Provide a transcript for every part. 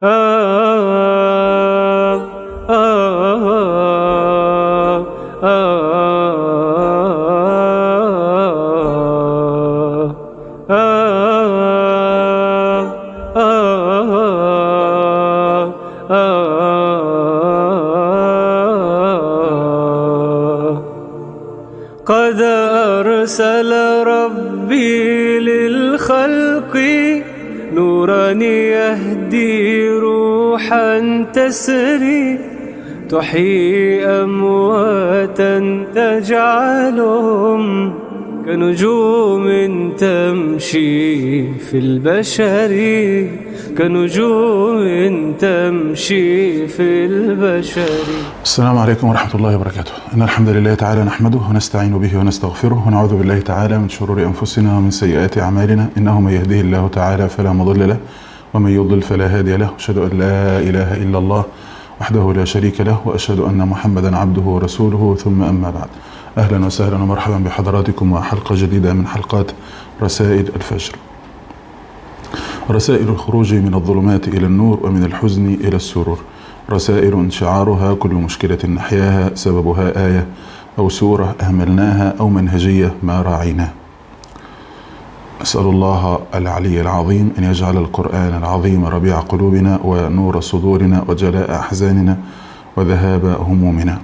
قد أرسل ربي للخلق نورا يهدي روحا تسري تحيي أمواتا تجعلهم كنجوم تمشي في البشر كنجوم تمشي في البشر. السلام عليكم ورحمة الله وبركاته. إن الحمد لله تعالى نحمده ونستعين به ونستغفره ونعوذ بالله تعالى من شرور أنفسنا ومن سيئات أعمالنا، إنه من يهده الله تعالى فلا مضل له ومن يضلل فلا هادي له، أشهد أن لا إله إلا الله وحده لا شريك له، وأشهد أن محمدا عبده ورسوله، ثم أما بعد. أهلا وسهلا ومرحبا بحضراتكم وحلقة جديدة من حلقات رسائل الفجر، رسائل الخروج من الظلمات إلى النور ومن الحزن إلى السرور، رسائل شعارها كل مشكلة نحياها سببها آية أو سورة أهملناها أو منهجية ما راعيناها. أسأل الله العلي العظيم أن يجعل القرآن العظيم ربيع قلوبنا ونور صدورنا وجلاء أحزاننا وذهاب همومنا.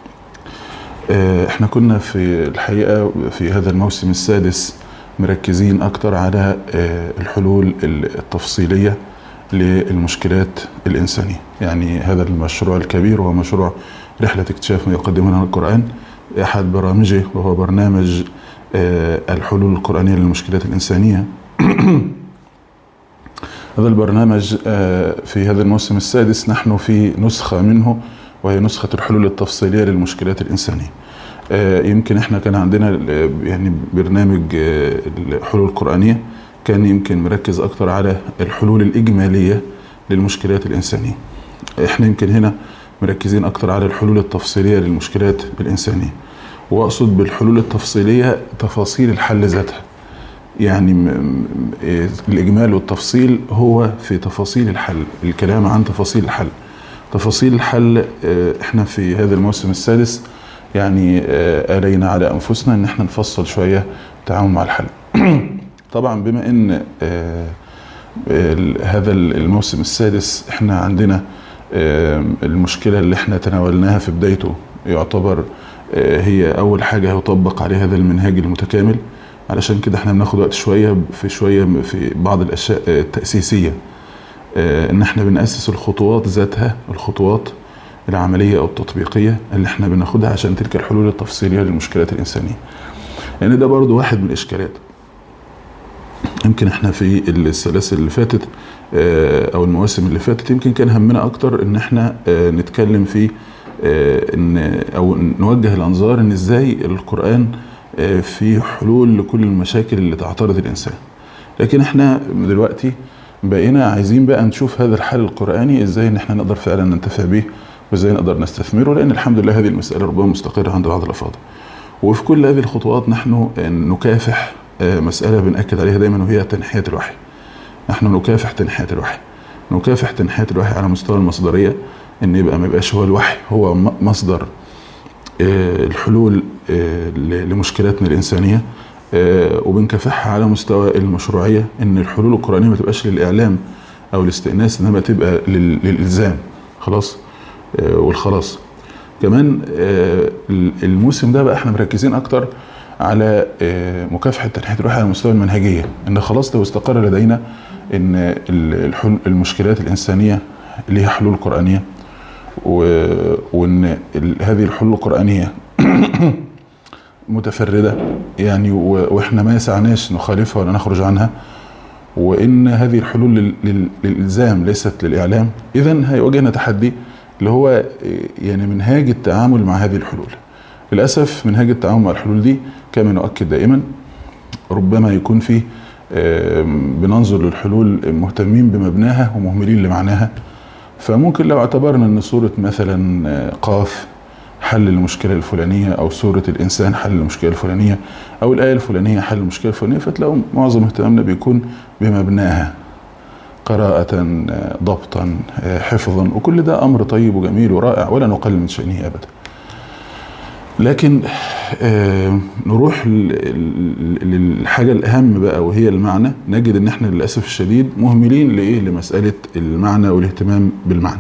احنا كنا في الحقيقة في هذا الموسم السادس مركزين أكتر على الحلول التفصيلية للمشكلات الإنسانية. يعني هذا المشروع الكبير هو مشروع رحلة اكتشاف ما يقدمه لنا القرآن، أحد برامجه وهو برنامج الحلول القرآنية للمشكلات الإنسانية. هذا البرنامج في هذا الموسم السادس نحن في نسخة منه، وهي نسخة الحلول التفصيلية للمشكلات الإنسانية. يمكن احنا كان عندنا يعني برنامج الحلول القرآنية كان يمكن مركز أكتر على الحلول الإجمالية للمشكلات الإنسانية. احنا يمكن هنا مركزين أكتر على الحلول التفصيلية للمشكلات الإنسانية، وأقصد بالحلول التفصيلية تفاصيل الحل ذاتها. يعني الإجمال والتفصيل هو في تفاصيل الحل، الكلام عن تفاصيل الحل. تفاصيل الحل احنا في هذا الموسم السادس يعني آلينا على أنفسنا ان احنا نفصل شوية التعامل مع الحل. طبعا بما ان هذا الموسم السادس احنا عندنا المشكلة اللي احنا تناولناها في بدايته يعتبر هي اول حاجة يطبق عليها هذا المنهاج المتكامل، علشان كده احنا بناخد وقت شوية في بعض الاشياء التأسيسية، ان احنا بنأسس الخطوات ذاتها، الخطوات العملية او التطبيقية اللي احنا بناخدها عشان تلك الحلول التفصيلية للمشكلات الإنسانية. يعني ده برضو واحد من الإشكالات. يمكن احنا في السلاسل اللي فاتت او المواسم اللي فاتت يمكن كان همنا اكتر ان احنا نتكلم في او نوجه الانظار ان ازاي القرآن في حلول لكل المشاكل اللي تعترض الانسان. لكن احنا دلوقتي بقينا عايزين بقى نشوف هذا الحل القرآني ازاي ان احنا نقدر فعلا ننتفع به وازاي نقدر نستثمره، لان الحمد لله هذه المسألة ربما مستقرة عند بعض الافاضل. وفي كل هذه الخطوات نحن نكافح مسألة بنأكد عليها دايما، وهي تنحية الوحي. نحن نكافح تنحية الوحي، نكافح تنحية الوحي على مستوى المصدرية، ان ما يبقاش هو الوحي هو مصدر الحلول لمشكلاتنا الإنسانية، وبنكافحها على مستوى المشروعية، ان الحلول القرآنية ما تبقاش للإعلام او الاستئناس، انما تبقى للإلزام خلاص والخلاص. كمان الموسم ده بقى احنا مركزين اكتر على مكافحة تنحية الوحي على مستوى المنهجية، ان خلاص لو استقر لدينا ان المشكلات الإنسانية ليها حلول قرآنية، وان هذه الحلول القرآنية متفردة يعني، واحنا ما يسعناش نخالفها ولا نخرج عنها، وان هذه الحلول للإلزام ليست للإعلام. اذن هيواجهنا تحدي اللي هو يعني منهاج التعامل مع هذه الحلول. للأسف منهاج التعامل مع الحلول دي كما نؤكد دائما ربما يكون فيه بننظر للحلول مهتمين بمبناها ومهملين لمعناها. فممكن لو اعتبرنا ان سورة مثلا قاف حل المشكلة الفلانية، او سورة الإنسان حل المشكلة الفلانية، او الآية الفلانية حل المشكلة الفلانية، فتلاقوا معظم اهتمامنا بيكون بمبناها. قراءة، ضبطا، حفظا، وكل ده أمر طيب وجميل ورائع ولا نقلل من شأنه أبدا. لكن نروح للحاجة الأهم بقى وهي المعنى، نجد إن احنا للأسف الشديد مهملين لمسألة المعنى والاهتمام بالمعنى.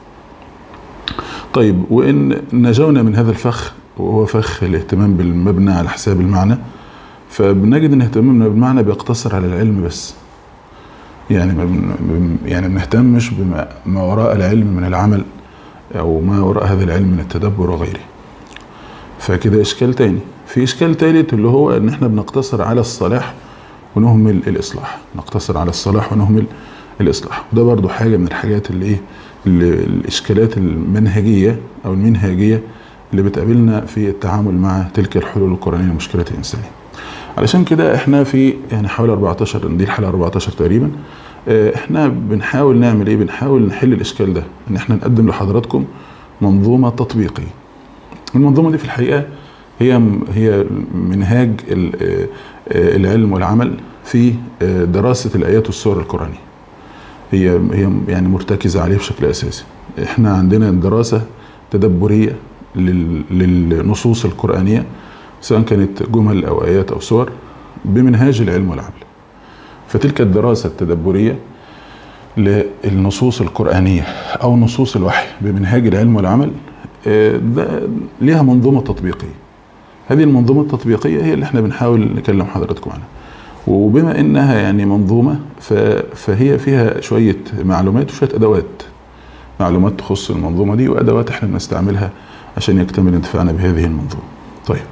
طيب، وإن نجونا من هذا الفخ وهو فخ الاهتمام بالمبنى على حساب المعنى، فبنجد ان اهتمامنا بالمعنى بيقتصر على العلم بس. يعني ما بنهتمش بما وراء العلم من العمل او ما وراء هذا العلم من التدبر وغيره. فكده اشكال تاني. في اشكال تالت اللي هو ان احنا بنقتصر على الصلاح ونهمل الاصلاح، نقتصر على الصلاح ونهمل الاصلاح. وده برضو حاجة من الحاجات اللي الاشكالات المنهجية او المنهجية اللي بتقابلنا في التعامل مع تلك الحلول القرآنية لمشكلة الإنسانية. علشان كده احنا في يعني حوالي 14، دي الحلقة 14 تقريبا، احنا بنحاول نعمل ايه؟ بنحاول نحل الاشكال ده، ان احنا نقدم لحضراتكم منظومة تطبيقية. المنظومة دي في الحقيقة هي منهاج العلم والعمل في دراسة الآيات والسور القرآنية. هي يعني مرتكزة عليه بشكل أساسي. احنا عندنا دراسة تدبرية للنصوص القرآنية، سواء كانت جمل أو آيات أو سور، بمنهاج العلم والعمل. فتلك الدراسة التدبرية للنصوص القرآنية أو نصوص الوحي بمنهاج العلم والعمل ده ليها منظومة تطبيقية. هذه المنظومة التطبيقية هي اللي احنا بنحاول نكلم حضراتكم عنها. وبما إنها يعني منظومة فهي فيها شوية معلومات وشوية أدوات، معلومات تخص المنظومة دي وأدوات احنا بنستعملها عشان يكتمل انتفاعنا بهذه المنظومة. طيب،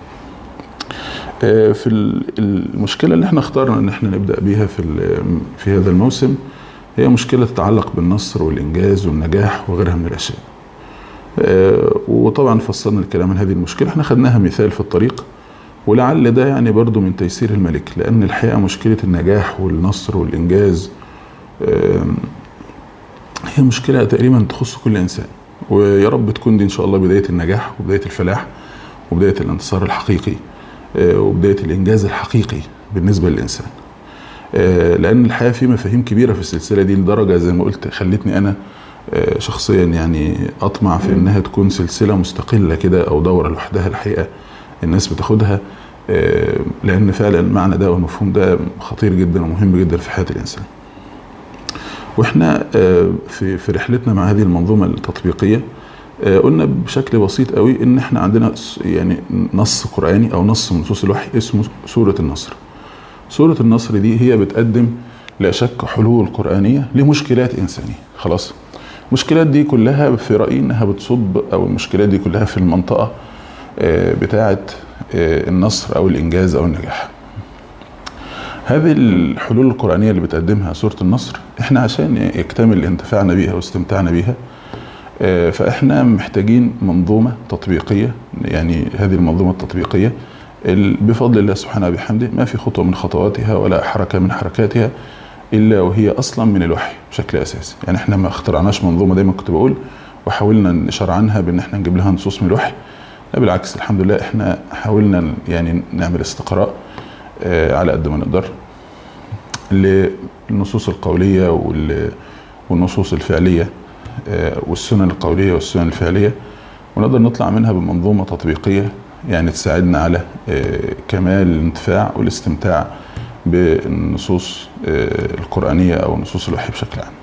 في المشكلة اللي احنا اختارنا ان احنا نبدأ بيها في هذا الموسم هي مشكلة تتعلق بالنصر والإنجاز والنجاح وغيرها من الأشياء. وطبعا فصلنا الكلام عن هذه المشكلة، احنا خدناها مثال في الطريق، ولعل ده يعني برضو من تيسير الملك، لأن الحقيقة مشكلة النجاح والنصر والإنجاز هي مشكلة تقريبا تخص كل إنسان. ويا رب تكون دي إن شاء الله بداية النجاح وبداية الفلاح وبداية الانتصار الحقيقي وبداية الإنجاز الحقيقي بالنسبة للإنسان. لأن الحياة في مفاهيم كبيرة في السلسلة دي، لدرجة زي ما قلت خلتني أنا شخصيا يعني أطمع في أنها تكون سلسلة مستقلة كده أو دورة لوحدها. الحقيقة الناس بتاخدها لأن فعلا المعنى ده والمفهوم ده خطير جدا ومهم جدا في حياة الإنسان. وإحنا في رحلتنا مع هذه المنظومة التطبيقية قلنا بشكل بسيط قوي ان احنا عندنا يعني نص قرآني او نص من نصوص الوحي اسمه سورة النصر. سورة النصر دي هي بتقدم لا شك حلول قرآنية لمشكلات إنسانية. خلاص، المشكلات دي كلها في رأيي انها بتصب، او المشكلات دي كلها في المنطقة بتاعة النصر او الإنجاز او النجاح. هذه الحلول القرآنية اللي بتقدمها سورة النصر احنا عشان يكتمل انتفاعنا بيها واستمتاعنا بيها فاحنا محتاجين منظومة تطبيقية. يعني هذه المنظومة التطبيقية بفضل الله سبحانه وبحمده ما في خطوة من خطواتها ولا حركة من حركاتها إلا وهي أصلا من الوحي بشكل أساسي. يعني احنا ما اخترعناش منظومة دايما كنت بقول وحاولنا نشرع عنها بأن احنا نجيب لها نصوص من الوحي. لا بالعكس، الحمد لله احنا حاولنا يعني نعمل استقراء على قد ما نقدر للنصوص القولية والنصوص الفعلية والسنن القولية والسنن الفعلية، ونقدر نطلع منها بمنظومة تطبيقية يعني تساعدنا على كمال الانتفاع والاستمتاع بالنصوص القرآنية أو نصوص الوحي بشكل عام.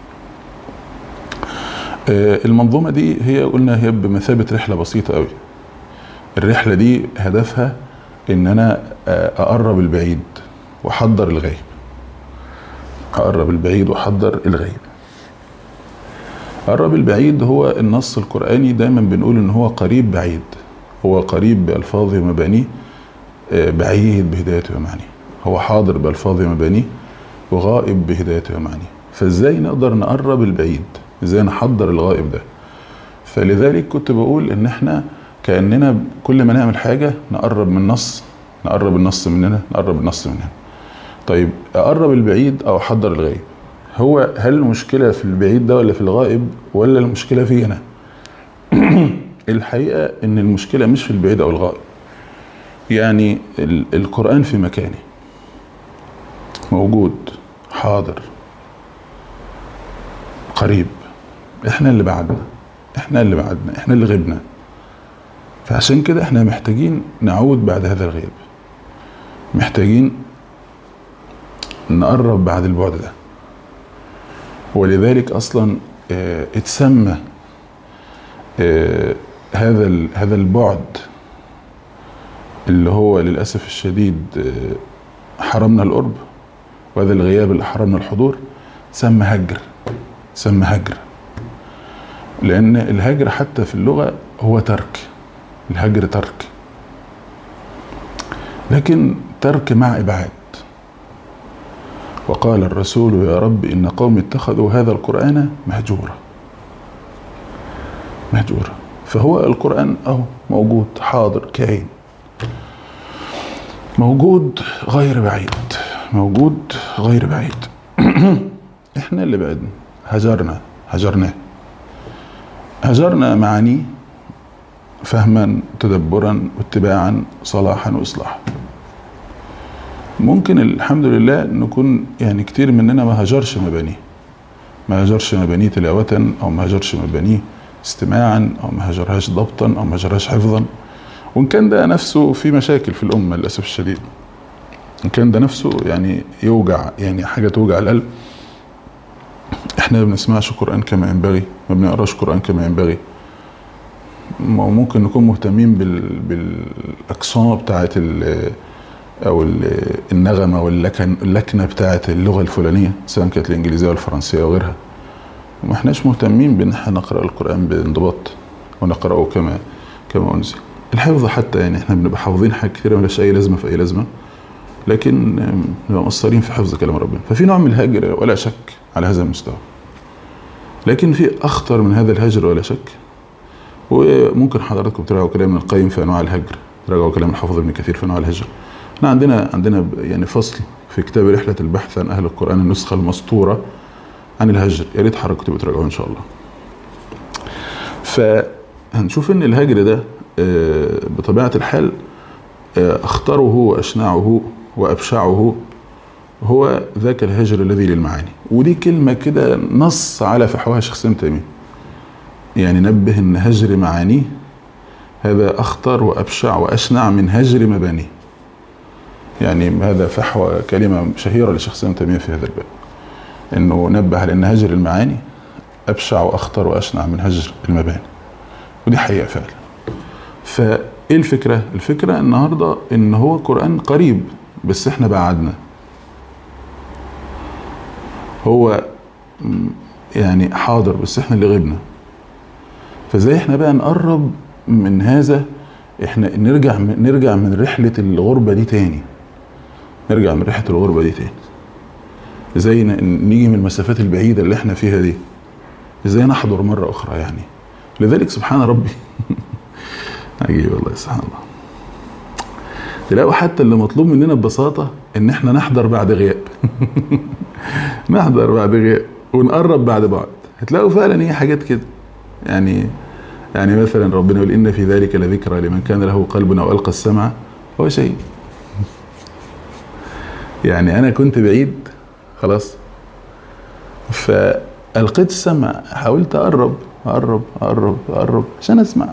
المنظومة دي هي قلنا هي بمثابة رحلة بسيطة قوي. الرحلة دي هدفها إن أنا أقرب البعيد وأحضر الغيب. أقرب البعيد وأحضر الغيب. قرب البعيد هو النص القرآني دايما بنقول ان هو قريب بعيد، هو قريب بألفاظه ومبانيه، بعيد بهدايته ومعانيه. هو حاضر بألفاظه ومبانيه وغائب بهدايته ومعانيه. فازاي نقدر نقرب البعيد؟ ازاي نحضر الغائب ده؟ فلذلك كنت بقول ان احنا كأننا كل ما نعمل حاجة نقرب من نص، نقرب النص مننا، نقرب النص مننا. طيب اقرب البعيد او احضر الغائب، هل المشكلة في البعيد ده ولا في الغائب ولا المشكلة في أنا؟ الحقيقة إن المشكلة مش في البعيد أو الغائب. يعني القرآن في مكانه موجود حاضر قريب، احنا اللي بعدنا، احنا اللي غبنا. فعشان كده احنا محتاجين نعود بعد هذا الغيب، محتاجين نقرب بعد البعد ده. ولذلك اصلا اتسمى هذا البعد اللي هو للأسف الشديد حرمنا القرب، وهذا الغياب اللي حرمنا الحضور سمى هجر. لأن الهجر حتى في اللغة هو ترك، الهجر ترك، لكن ترك مع إبعاد. وقال الرسول يا رب إن قوم اتخذوا هذا القرآن مهجورا. فهو القرآن أهو موجود، حاضر، كائن، موجود غير بعيد. احنا اللي بعدنا، هجرنا معانيه فهما تدبرا واتباعا صلاحا واصلاحا. ممكن الحمد لله نكون يعني كتير مننا ما هجرش مبانيه تلاوة، او ما هجرش مبانيه استماعا، او ما هجرهاش ضبطا، او ما هجرهاش حفظا. وان كان ده نفسه في مشاكل في الامه للاسف الشديد، ان كان ده نفسه يعني يوجع، يعني حاجه توجع القلب. احنا ما بنسمعش قرآن كما ينبغي، ما بنقراش قرآن كما ينبغي. ممكن نكون مهتمين بالاقصاء بتاعه او النغمه واللكنه بتاعه اللغه الفلانيه، سواء كانت الانجليزيه والفرنسيه وغيرها، وما احناش مهتمين بان احنا نقرا القرآن بانضباط ونقراه كما انزل. الحفظ حتى يعني احنا بنبقى حافظين حاجات كثيره مالهاش اي لازمه في اي لازمه، لكن نبقى مقصرين في حفظ كلام ربنا. ففي نوع من الهجر ولا شك على هذا المستوى، لكن في اخطر من هذا الهجر ولا شك. وممكن حضراتكم تراجعوا كلام ابن القيم في انواع الهجر، تراجعوا كلام الحافظ ابن كثير في انواع الهجر. احنا عندنا يعني فصل في كتاب رحله البحث عن اهل القرآن، النسخه المسطوره عن الهجر، يا ريت حضراتكم تبقوا تراجعوه ان شاء الله. فهنشوف ان الهجر ده بطبيعه الحال اخطره واشنعه وابشعه هو ذاك الهجر الذي للمعاني. ودي كلمه كده نص على فحواها شيخ سامي تيميه، يعني نبه ان هجر معانيه هذا اخطر وابشع واشنع من هجر مبانيه. يعني هذا فحوى كلمه شهيره لشيخ سامي تيميه في هذا الباب، انه نبه على ان هجر المعاني ابشع واخطر واشنع من هجر المباني. ودي حقيقه فعلا. فايه الفكره النهارده ان هو قرآن قريب بس احنا بعدنا، هو يعني حاضر بس احنا اللي غبنا. فازاي احنا بقى نقرب من هذا؟ احنا نرجع من رحله الغربه دي تاني، ازاي نيجي من المسافات البعيده اللي احنا فيها دي، ازاي نحضر مره اخرى يعني. لذلك سبحان ربي عجيب والله، سبحان الله. تلاقوا حتى اللي مطلوب مننا ببساطه ان احنا نحضر بعد غياب ونقرب بعد بعد. هتلاقوا فعلا هي حاجات كده يعني مثلا ربنا يقول ان في ذلك لذكرى لمن كان له قلب او القى السمع هو شيء. يعني انا كنت بعيد خلاص، فالقيت السمع، حاولت اقرب عشان اسمع.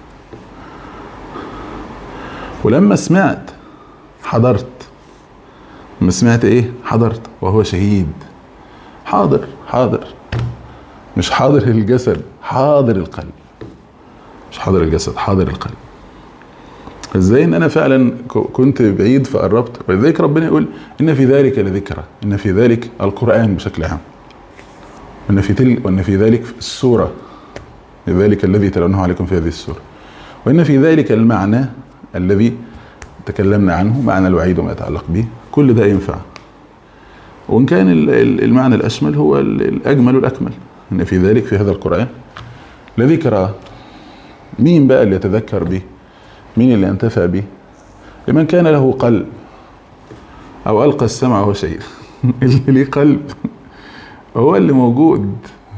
ولما سمعت حضرت. لما سمعت ايه؟ حضرت. وهو شهيد، حاضر مش حاضر الجسد، حاضر القلب، مش حاضر الجسد، حاضر القلب. ازاي ان انا فعلا كنت بعيد فقربت. ولذلك ربنا يقول ان في ذلك لذكرى، ان في ذلك القرآن بشكل عام، وان في ذلك السورة، ذلك الذي تلونه عليكم في هذه السورة، وان في ذلك المعنى الذي تكلمنا عنه، معنى الوعيد وما يتعلق به. كل ده ينفع، وان كان المعنى الاشمل هو الاجمل والاكمل. ان في ذلك، في هذا القرآن، لذكرى. مين بقى اللي يتذكر به؟ مين اللي ينتفع به؟ لمن كان له قلب او القى السمع وهو شهيد. اللي ليه قلب هو اللي موجود،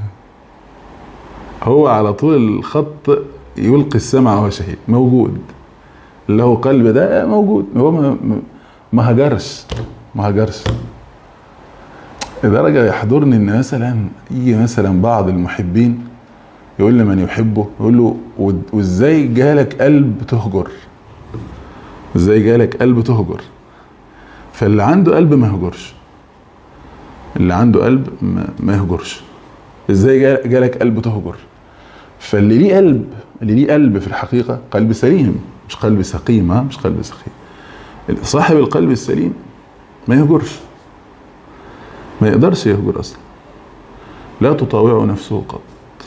هو على طول الخط يلقي السمع وهو شهيد، موجود. اللي له قلب ده موجود، هو ما هجرش. لدرجة يحضرني ان مثلا يجي مثلا بعض المحبين يقول لمن يحبه، يقول له وازاي جالك قلب تهجر؟ ازاي جالك قلب تهجر؟ فاللي عنده قلب ما يهجرش، اللي عنده قلب ما يهجرش. ازاي جالك قلب تهجر؟ فاللي ليه قلب، اللي ليه قلب في الحقيقة قلب سليم، مش قلب سقيم، مش قلب سقيم. صاحب القلب السليم ما يهجرش، ما يقدرش يهجر اصلا، لا تطاوع نفسه قط.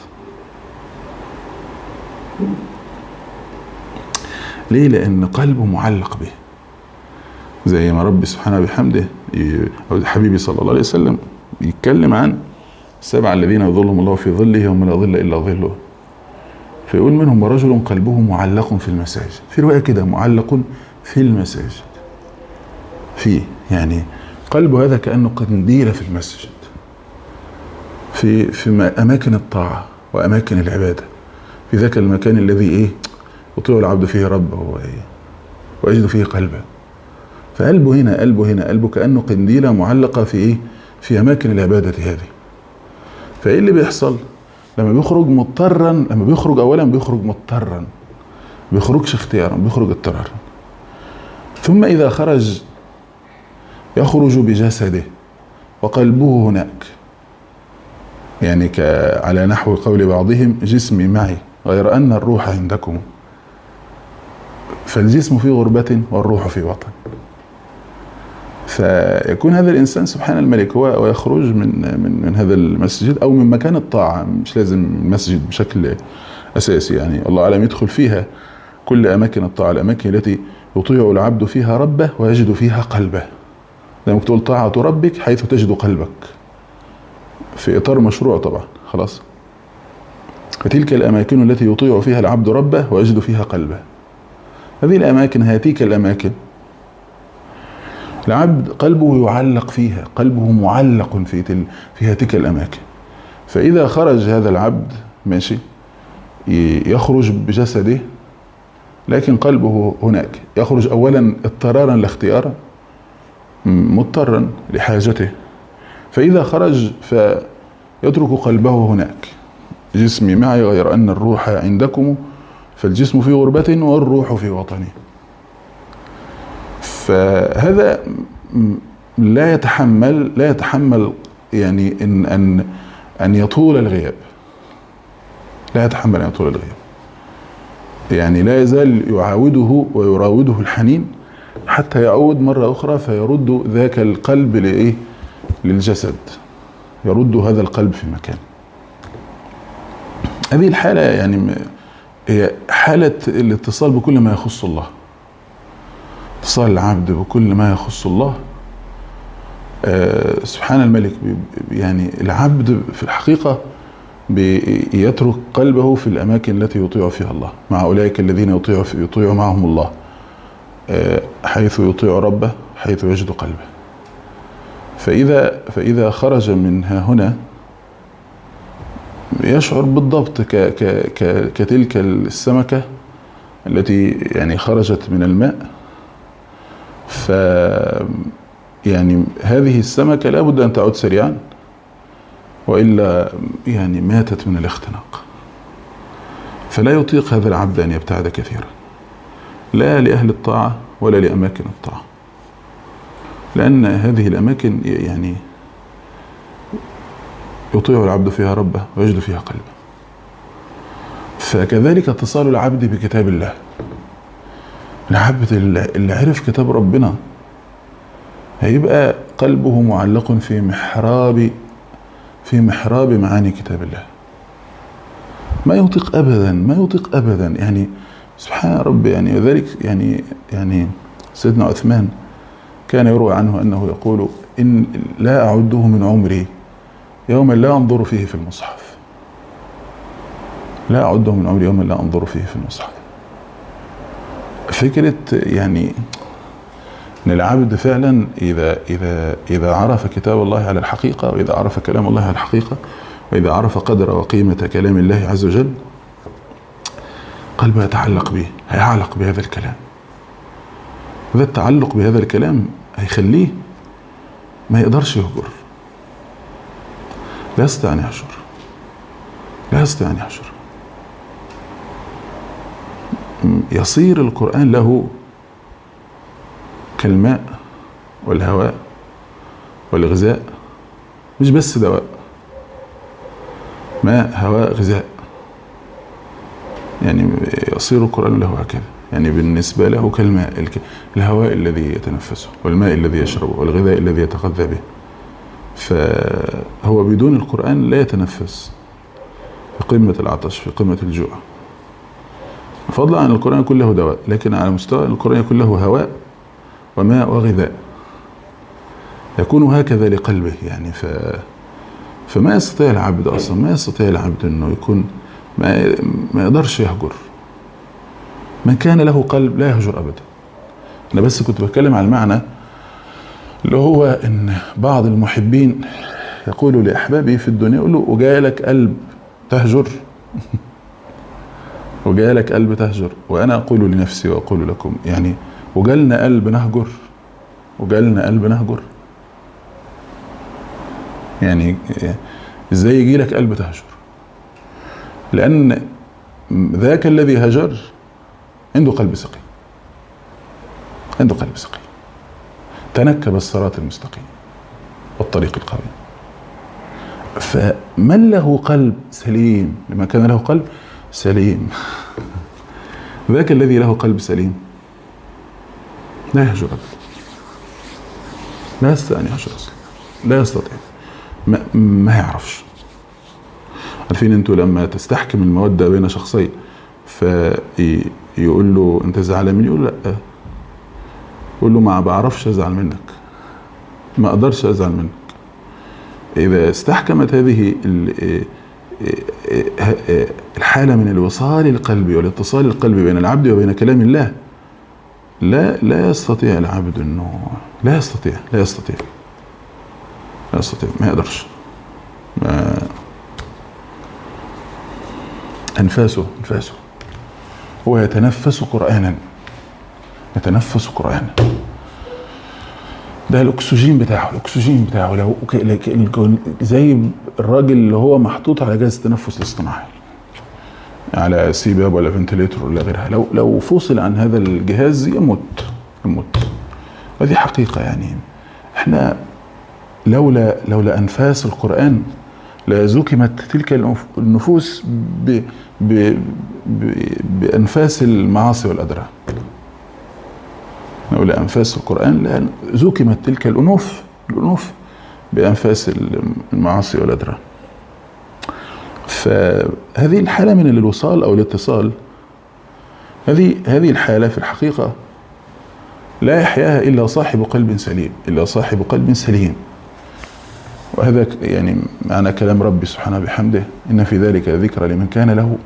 ليه؟ لان قلبه معلق به، زي ما ربي سبحانه بحمده او حبيبي صلى الله عليه وسلم يتكلم عن 7 الذين يظلهم الله في ظله يوم لا ظل الا ظله، فيقول منهم رجل قلبه معلق في المساجد. في رواية كده معلق في المساجد، فيه يعني قلبه هذا كأنه قنديل في المسجد، في أماكن الطاعة وأماكن العبادة، في ذاك المكان الذي يطيع العبد فيه ربه ويجد فيه قلبه. فقلبه هنا، قلبه كأنه قنديلة معلقة في أماكن العبادة هذه. فإيه اللي بيحصل؟ لما بيخرج مضطرا، لما بيخرج أولا بيخرج مضطرا، بيخرجش اختيارا، بيخرج اضطرارا. ثم إذا خرج يخرج بجسده وقلبه هناك، يعني على نحو قول بعضهم جسمي معي غير أن الروح عندكم. فالجسم في غربة والروح في وطن. فيكون هذا الإنسان سبحان الملك هو ويخرج من هذا المسجد أو من مكان الطاعة، مش لازم المسجد بشكل أساسي، يعني الله أعلم يدخل فيها كل أماكن الطاعة، الأماكن التي يطيع العبد فيها ربه ويجد فيها قلبه. لما تقول طاعة ربك حيث تجد قلبك، في إطار مشروع طبعا، خلاص. فتلك الأماكن التي يطيع فيها العبد ربه ويجد فيها قلبه، هذه الأماكن، هاتيك الأماكن العبد قلبه يعلق فيها، قلبه معلق في هاتيك الأماكن. فإذا خرج هذا العبد ماشي يخرج بجسده لكن قلبه هناك، يخرج أولا اضطرارا لا اختيارا، مضطرا لحاجته. فإذا خرج فيترك قلبه هناك، جسمي معي غير أن الروح عندكم، فالجسم في غربة والروح في وطنه. فهذا لا يتحمل يعني أن يطول الغياب، لا يتحمل أن يطول الغياب، يعني لا يزال يعاوده ويراوده الحنين حتى يعود مرة أخرى فيرد ذاك القلب للجسد، يرد هذا القلب في مكان. هذه الحالة يعني هي حالة الاتصال بكل ما يخص الله، اتصال العبد بكل ما يخص الله سبحان الملك. يعني العبد في الحقيقة يترك قلبه في الأماكن التي يطيع فيها الله، مع أولئك الذين يطيع معهم الله، حيث يطيع ربه حيث يجد قلبه. فإذا خرج منها هنا يشعر بالضبط كتلك السمكة التي يعني خرجت من الماء، يعني هذه السمكة لابد أن تعود سريعا وإلا يعني ماتت من الاختناق. فلا يطيق هذا العبد أن يبتعد كثيرا، لا لأهل الطاعة ولا لأماكن الطاعة، لأن هذه الأماكن يعني يطيع العبد فيها ربه ويجد فيها قلبه. فكذلك اتصال العبد بكتاب الله، العبد اللي عرف كتاب ربنا هيبقى قلبه معلق في محراب معاني كتاب الله، ما يطيق أبدا يعني سبحان ربي. يعني وذلك يعني سيدنا عثمان كان يروى عنه أنه يقول إن لا أعده من عمري يوما لا أنظر فيه في المصحف، لا أعده من عمري يوما لا أنظر فيه في المصحف. فكرة يعني أن العبد فعلا إذا عرف كتاب الله على الحقيقة، وإذا عرف كلام الله على الحقيقة، وإذا عرف قدر وقيمة كلام الله عز وجل، قلبه يتعلق به، هيعلق بهذا الكلام. وذا التعلق بهذا الكلام هيخليه ما يقدرش يهجر، لا يستطيع أن يحجر، لا يستطيع أن يحجر. يصير القرآن له كالماء والهواء والغذاء، مش بس دواء، ماء هواء غذاء. يعني يصير القرآن له هكذا، يعني بالنسبة له كالماء، الهواء الذي يتنفسه والماء الذي يشربه والغذاء الذي يتغذى به. فهو بدون القرآن لا يتنفس، في قمة العطش، في قمة الجوع، فضلا عن القرآن يكون له دواء، لكن على مستوى القرآن يكون له هواء وماء وغذاء، يكون هكذا لقلبه. يعني فما يستطيع العبد أصلا، ما يستطيع العبد أنه يكون ما يقدرش يهجر. من كان له قلب لا يهجر أبدا. أنا بس كنت بتكلم على المعنى اللي هو إن بعض المحبين يقولوا لأحبابه في الدنيا، يقول له وجالك قلب تهجر وجالك قلب تهجر. وأنا أقول لنفسي وأقول لكم، يعني وجالنا قلب نهجر، وجالنا قلب نهجر. يعني إزاي يجي لك قلب تهجر؟ لأن ذاك الذي هجر عنده قلب سقيم، عنده قلب سقيم، تنكب الصراط المستقيم والطريق القويم. فمن له قلب سليم، لما كان له قلب سليم، ذاك الذي له قلب سليم لا يهجر أبدا، لا يستطيع أن يهجر أصلا، لا يستطيع، ما يعرفش. عارفين انتوا لما تستحكم المودة بين شخصين فيقول له انت زعلان مني، يقول لا، يقول له ما بعرفش ازعل منك، ما اقدرش ازعل منك. اذا استحكمت هذه الحالة من الوصال القلبي والاتصال القلبي بين العبد وبين كلام الله، لا يستطيع العبد انه لا يستطيع ما يقدرش. أنفاسه هو يتنفس قرآنا، ده الأكسجين بتاعه لو زي الراجل اللي هو محطوط على جهاز التنفس الاصطناعي، على سيباب ولا فنتليتر ولا غيرها، لو فصل عن هذا الجهاز يموت. هذه حقيقة. يعني احنا لولا أنفاس القرآن لزكمت تلك النفوس بأنفاس المعاصي والأدران. لولا أنفاس القرآن لزكمت تلك الأنوف بأنفاس المعاصي والأدران. فهذه الحالة من الوصال أو الاتصال، هذه الحالة في الحقيقة لا يحياها إلا صاحب قلب سليم، وهذا يعني معنى كلام ربي سبحانه بحمده، إن في ذلك ذكرى لمن كان له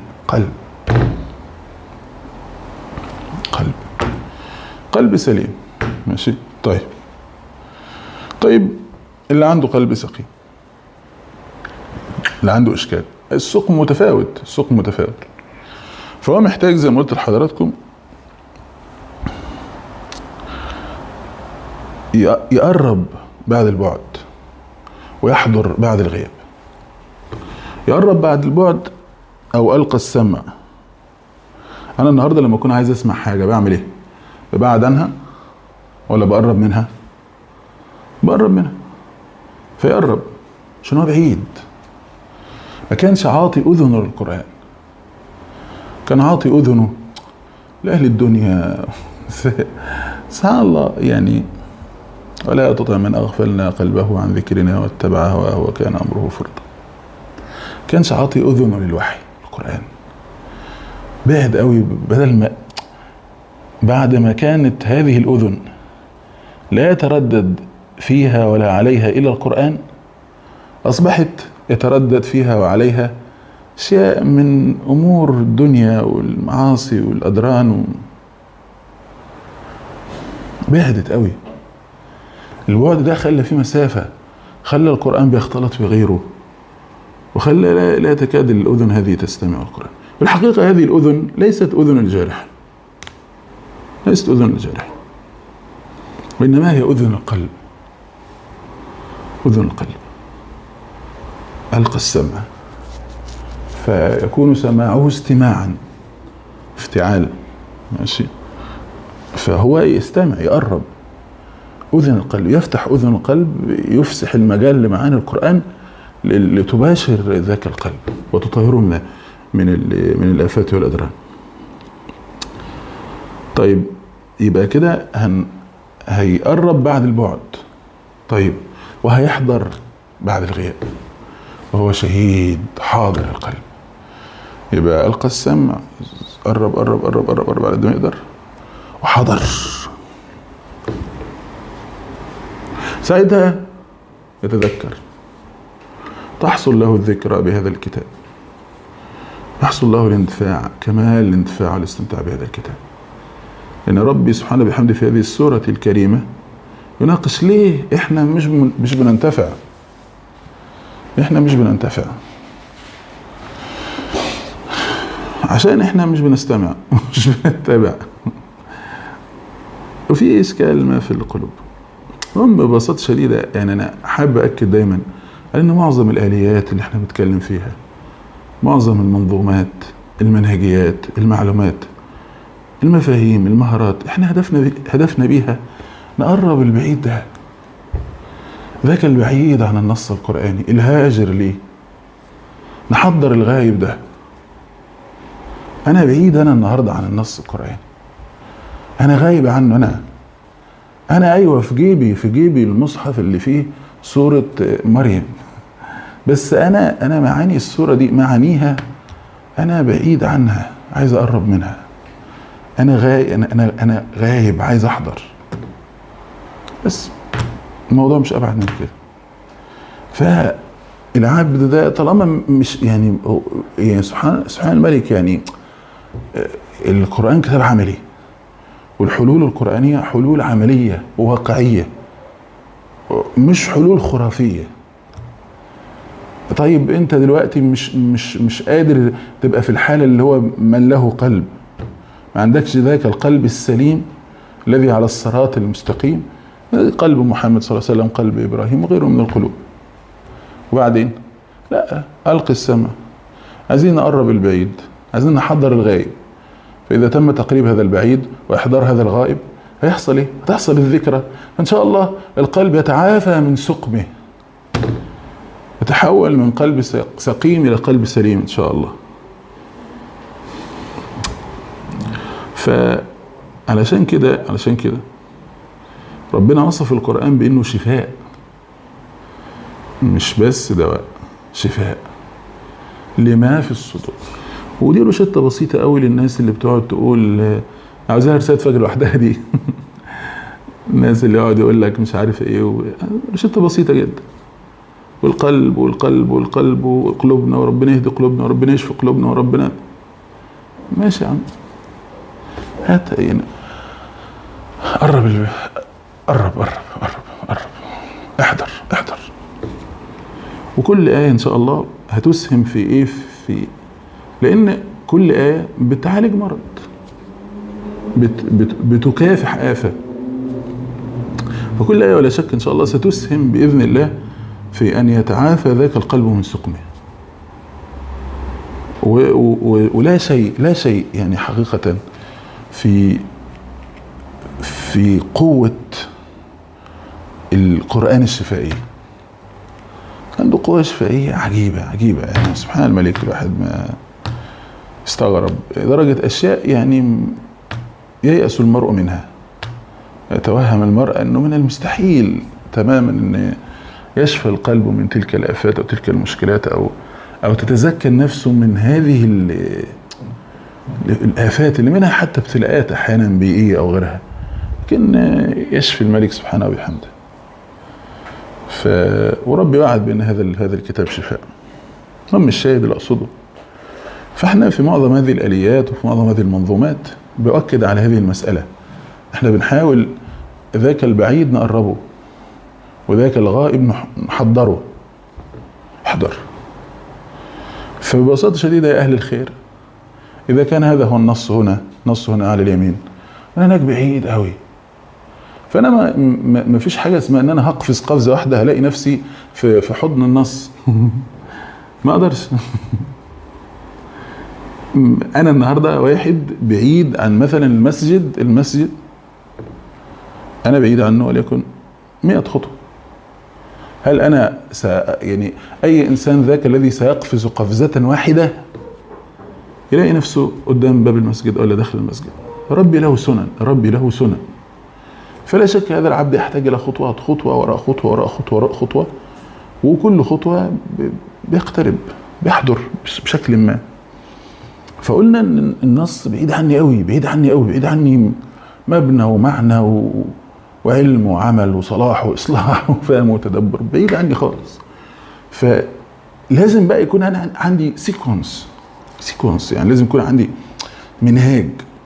قلب سليم. ماشي. طيب اللي عنده قلب سقيم، اللي عنده إشكال، السقم متفاوت، فهو محتاج زي ما قلت لحضراتكم يقرب بعد البعد ويحضر بعد الغياب. يقرب بعد البعد او القى السمع. انا النهارده لما اكون عايز اسمع حاجه بعمل ايه؟ ببعد عنها ولا بقرب منها؟ فيقرب عشان هو بعيد. ما كانش عاطي اذنه للقران، كان عاطي اذنه لاهل الدنيا. سبحان الله. يعني ولا تطع من أغفلنا قلبه عن ذكرنا واتبع هواه وكان أمره فرطا. كانش عاطي أذنه للوحي القرآن، بعد قوي. بدل ما بعد ما كانت هذه الأذن لا يتردد فيها ولا عليها إلا القرآن، أصبحت يتردد فيها وعليها أشياء من أمور الدنيا والمعاصي والأدران. بعدت قوي. البعد ده خلى فيه مسافة، خلى القرآن بيختلط بغيره، وخلى لا تكاد الأذن هذه تستمع القرآن. في الحقيقة هذه الأذن ليست أذن الجارح، وإنما هي أذن القلب. ألقى السمع فيكون سماعه استماعا، افتعال، ماشي. فهو يستمع، يقرب أذن القلب، يفتح أذن القلب، يفسح المجال لمعاني القرآن لتباشر ذاك القلب وتطهره من الآفات والأدران. طيب يبقى كده هيقرب بعد البعد، طيب وهيحضر بعد الغياب، وهو شهيد حاضر القلب. يبقى ألقى السمع، قرب قرب قرب قرب قرب على قد ما يقدر، وحضر. ساعتها يتذكر، تحصل له الذكرى بهذا الكتاب، يحصل له الانتفاع، كمال الانتفاع والاستمتاع بهذا الكتاب. لأن ربي سبحانه بحمده في هذه السورة الكريمة يناقش ليه احنا مش بننتفع. احنا مش بننتفع عشان احنا مش بنستمع مش بنتبع، وفي إشكال ما في القلوب. هم ببساطة شديدة يعني أنا حابب أكد دايما على أن معظم الآليات اللي احنا بنتكلم فيها، معظم المنظومات، المنهجيات، المعلومات، المفاهيم، المهارات، احنا هدفنا بيها نقرب البعيد ده، ذاك البعيد عن النص القرآني، الهاجر ليه، نحضر الغايب ده. أنا بعيد أنا النهاردة عن النص القرآني، أنا غايب عنه. أنا أيوة في جيبي المصحف اللي فيه سورة مريم، بس أنا معاني السورة دي، معانيها أنا بعيد عنها، عايز أقرب منها. أنا غايب، عايز أحضر. بس الموضوع مش أبعد من كده. فالعبد ده طالما مش يعني سبحان الملك، يعني القرآن كتاب عملي، والحلول القرآنية حلول عملية وواقعية، مش حلول خرافية. طيب انت دلوقتي مش قادر تبقى في الحالة اللي هو من له قلب، ما عندكش ذاك القلب السليم الذي على الصراط المستقيم، قلب محمد صلى الله عليه وسلم، قلب إبراهيم وغيره من القلوب. وبعدين لا، ألقي السمع، عايزين نقرب البعيد، عايزين نحضر الغايب. فإذا تم تقريب هذا البعيد وإحضار هذا الغائب هيحصل إيه؟ هتحصل الذكرى، إن شاء الله القلب يتعافى من سقمه، يتحول من قلب سقيم إلى قلب سليم إن شاء الله. فعلشان كده ربنا وصف القرآن بأنه شفاء، مش بس دواء، شفاء لما في الصدور. ودي روشتة بسيطة قوي للناس اللي بتقعد تقول عاوزاها رسالة فجر لوحدها دي الناس اللي يقعد يقول لك مش عارف ايه روشتة بسيطة جدا. والقلب والقلب والقلب وقلوبنا، وربنا يهدي قلوبنا، وربنا يشفي قلوبنا، وربنا ماشي يا عم، هات يعني قرب قرب قرب قرب قرب، احضر. وكل آية إن شاء الله هتسهم في إيه، لأن كل آية بتعالج مرض، بتكافح آفة. فكل آية ولا شك إن شاء الله ستسهم بإذن الله في أن يتعافى ذاك القلب من سقمه. ولا شيء يعني حقيقة في قوة القرآن الشفائي. عنده قوة شفائية عجيبة يعني سبحان الملك. الواحد ما استغرب درجة أشياء يعني ييأس المرء منها. يتوهم المرء أنه من المستحيل تماما أن يشفى القلب من تلك الآفات أو تلك المشكلات أو تتزكى النفس من هذه الآفات اللي منها حتى ابتلاءات أحيانا بيئية أو غيرها، لكن يشفي الملك سبحانه وبحمده. وربي وعد بأن هذا الكتاب شفاء. هم الشاهد اللي أقصده. فاحنا في معظم هذه الآليات وفي معظم هذه المنظومات بأكد على هذه المسألة. احنا بنحاول ذاك البعيد نقربه، وذاك الغائب نحضره. احضر. فببساطة شديدة يا أهل الخير، إذا كان هذا هو النص هنا على اليمين، أنا هناك بعيد قوي، فأنا ما فيش حاجة اسمها أن أنا هقفز قفزة واحدة هلاقي نفسي في حضن النص ما اقدرش. انا النهارده واحد بعيد عن مثلا المسجد انا بعيد عنه وليكن 100 خطوه. هل انا يعني اي انسان ذاك الذي سيقفز قفزه واحده يلاقي نفسه قدام باب المسجد ولا داخل المسجد؟ ربي له سنن. فلا شك هذا العبد يحتاج الى خطوه وراء خطوه، وكل خطوه بيقترب بيحضر بشكل ما. فقلنا ان النص بعيد عني قوي، بعيد عني مبنى ومعنى وعلم وعمل وصلاح واصلاح وفهم وتدبر، بعيد عني خالص. فلازم بقى يكون انا عندي سيكونس، يعني لازم يكون عندي منهاج.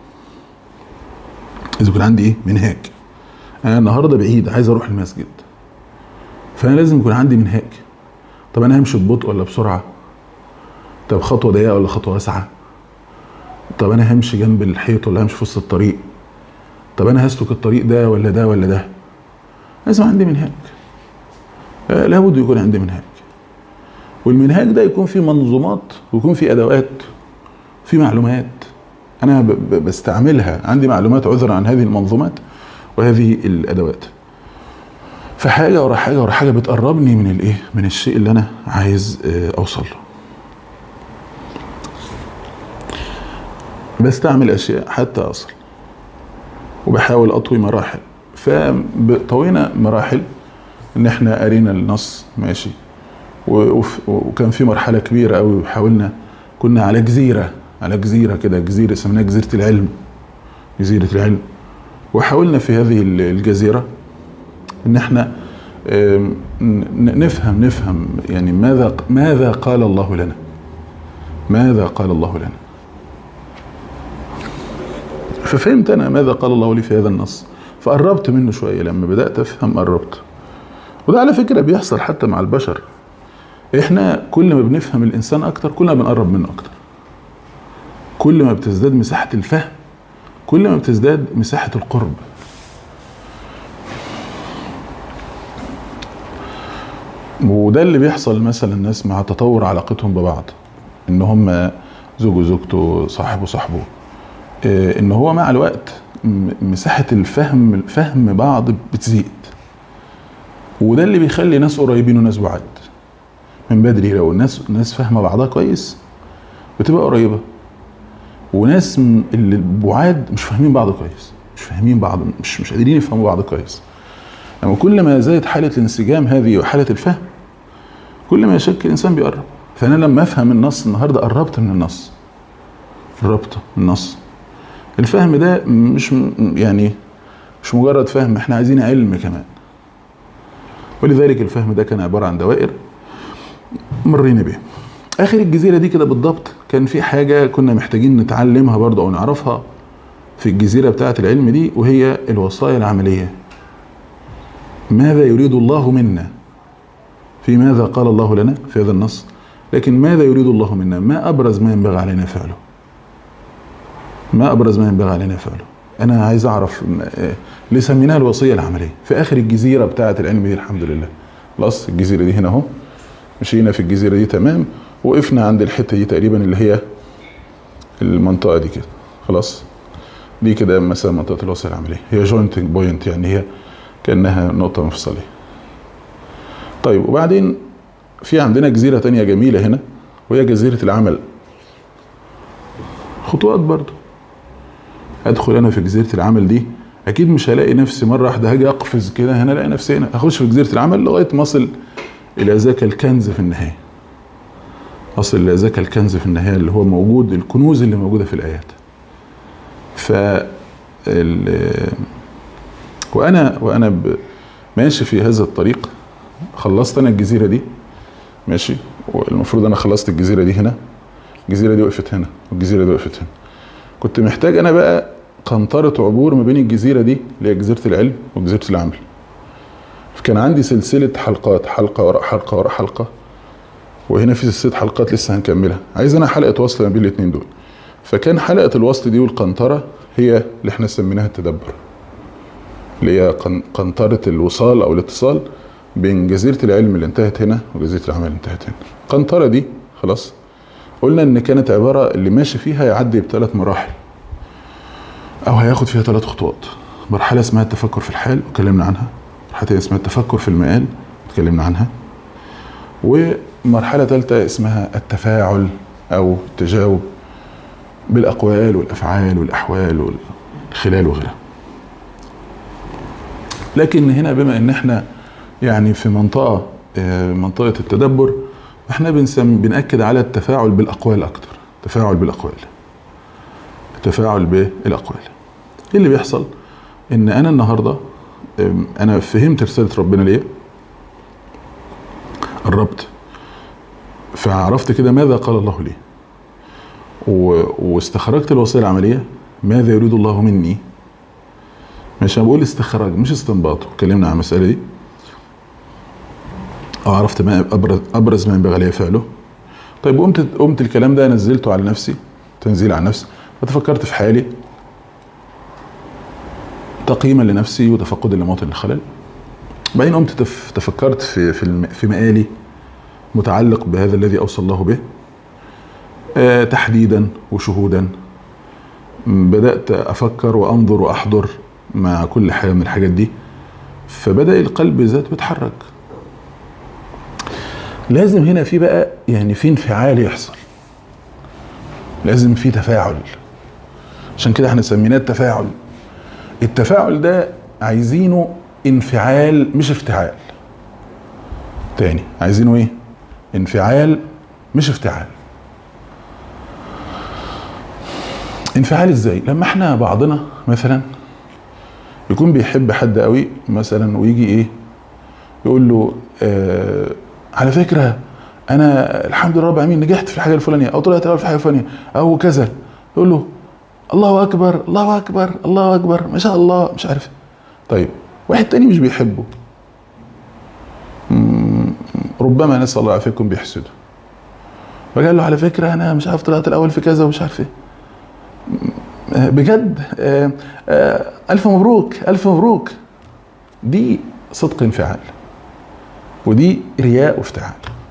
لازم يكون عندي منهاج. انا النهارده بعيد عايز اروح المسجد، فانا لازم يكون عندي منهاج. طب انا همشي ببطء ولا بسرعه؟ طب خطوه ضيقه ولا خطوه واسعه؟ طب انا همشي جنب الحيط ولا همشي في وسط الطريق؟ طب انا هسلك الطريق ده ولا ده ولا ده؟ لازم عندي منهاج. لابد يكون عندي منهاج، والمنهاج ده يكون فيه منظومات ويكون فيه ادوات، فيه معلومات انا بستعملها. عندي معلومات عذرا عن هذه المنظومات وهذه الادوات. فحاجه ورا حاجه ورا حاجه بتقربني من الشيء اللي انا عايز اوصل له. بستعمل اشياء حتى اصل، وبحاول اطوي مراحل. فطوينا مراحل ان احنا قرينا النص ماشي، وكان في مرحله كبيره قوي وحاولنا، كنا على جزيره كده، جزيره سميناها جزيره العلم. وحاولنا في هذه الجزيره ان احنا نفهم يعني ماذا قال الله لنا. ففهمت انا ماذا قال الله لي في هذا النص، فقربت منه شويه. لما بدات افهم قربت. وده على فكره بيحصل حتى مع البشر. احنا كل ما بنفهم الانسان اكتر كل ما بنقرب منه اكتر. كل ما بتزداد مساحه الفهم كل ما بتزداد مساحه القرب. وده اللي بيحصل مثلا الناس مع تطور علاقتهم ببعض، ان هم زوج وزوجته، صاحب وصاحبه، ان هو مع الوقت مساحة فهم بعض بتزيد. وده اللي بيخلي ناس قريبين وناس بعاد من بدري. لو الناس فاهمة بعضها كويس بتبقى قريبة، وناس اللي بعاد مش فاهمين بعض كويس، مش قادرين يفهموا بعض كويس. لما كل ما زادت حالة الانسجام هذه وحالة الفهم كل ما يشك الانسان بيقرب. فانا لما افهم النص النهارده قربت من النص. الفهم ده مش مجرد فهم، احنا عايزين علم كمان. ولذلك الفهم ده كان عبارة عن دوائر مرينا بيها. اخر الجزيرة دي كده بالضبط كان في حاجة كنا محتاجين نتعلمها برضه او نعرفها في الجزيرة بتاعة العلم دي، وهي الوصايا العملية. ماذا يريد الله منا؟ في ماذا قال الله لنا في هذا النص، لكن ماذا يريد الله منا؟ ما أبرز ما ينبغي علينا فعله؟ أنا عايز أعرف ليه سميناها الوصية العملية في آخر الجزيرة بتاعة العلم دي. الحمد لله خلاص الجزيرة دي هنا اهو، مشينا في الجزيرة دي تمام، وقفنا عند الحتة دي تقريبا اللي هي المنطقة دي كده. خلاص دي كده مثلا منطقة الوصية العملية، هي جوينتنج بوينت، يعني هي كأنها نقطة مفصلية. طيب وبعدين في عندنا جزيرة تانية جميلة هنا، وهي جزيرة العمل. خطوات برضو. ادخل انا في جزيرة العمل دي، اكيد مش هلاقي نفسي مرة واحدة هاجي اقفز كده هنا الاقي نفسي هنا. اخش في جزيرة العمل لغاية ما اصل الى ذاك الكنز في النهاية. اللي هو موجود، الكنوز اللي موجودة في الآيات. وانا ماشي في هذا الطريق، خلصت انا الجزيرة دي ماشي، والمفروض انا خلصت الجزيرة دي هنا، الجزيرة دي وقفت هنا والجزيرة دي وقفت هنا. كنت محتاج انا بقى قنطرة عبور ما بين الجزيرة دي اللي هي جزيرة العلم وجزيرة العمل. فكان عندي سلسلة حلقات، حلقة وراء حلقة وراء حلقة، وهنا في سلسلة حلقات لسه هنكملها. عايز انا حلقة وصل ما بين الاثنين دول. فكان حلقة الوصل دي والقنطرة هي اللي احنا سميناها التدبر، اللي هي قنطرة الوصال او الاتصال بين جزيرة العلم اللي انتهت هنا وجزيرة العمل اللي انتهت هنا. القنطرة دي خلاص. قلنا ان كانت عبارة اللي ماشي فيها يعدي ب3 مراحل او هياخد فيها 3 خطوات. مرحلة اسمها التفكر في الحال وكلمنا عنها، مرحلة اسمها التفكر في المآل وكلمنا عنها، ومرحلة ثالثة اسمها التفاعل او التجاوب بالاقوال والافعال والاحوال والخلال وغيرها. لكن هنا بما ان احنا يعني في منطقة التدبر، احنا بنأكد على التفاعل بالاقوال اكتر. التفاعل بالاقوال ايه اللي بيحصل؟ ان انا النهاردة انا فهمت رسالة ربنا ليه، قربت فعرفت كده ماذا قال الله لي، واستخرجت الوصية العملية ماذا يريد الله مني. مش بقول استخراج مش استنباط، اتكلمنا عن المسألة دي، عرفت ما ابرز ما ينبغي لي فعله. طيب قمت الكلام ده نزلته على نفسي، تنزيل على نفسي، فتفكرت في حالي تقييما لنفسي وتفقدا لمواطن الخلل. بعدين قمت تفكرت في مآلي متعلق بهذا الذي اوصى الله به تحديدا وشهودا. بدأت افكر وانظر واحضر مع كل حاجة من الحاجات دي، فبدأ القلب ذاته يتحرك. لازم هنا في بقى يعني في انفعال يحصل، لازم في تفاعل. عشان كده احنا سميناه التفاعل. التفاعل ده عايزينه انفعال مش افتعال. تاني عايزينه ايه؟ انفعال مش افتعال. انفعال ازاي؟ لما احنا بعضنا مثلا يكون بيحب حد قوي مثلا ويجي ايه يقول له على فكرة انا الحمد لله رب العالمين نجحت في الحاجة الفلانية او طلعت الاول في الحاجة الفلانية او كذا، يقول له الله اكبر الله اكبر الله اكبر ما شاء الله مش عارف. طيب واحد تاني مش بيحبه، ربما نسأل الله عافيكم بيحسده، فقال له على فكرة انا مش عارف طلعت الاول في كذا ومش عارف ايه، بجد الف مبروك الف مبروك. دي صدق انفعال ودي رياء وافتعال.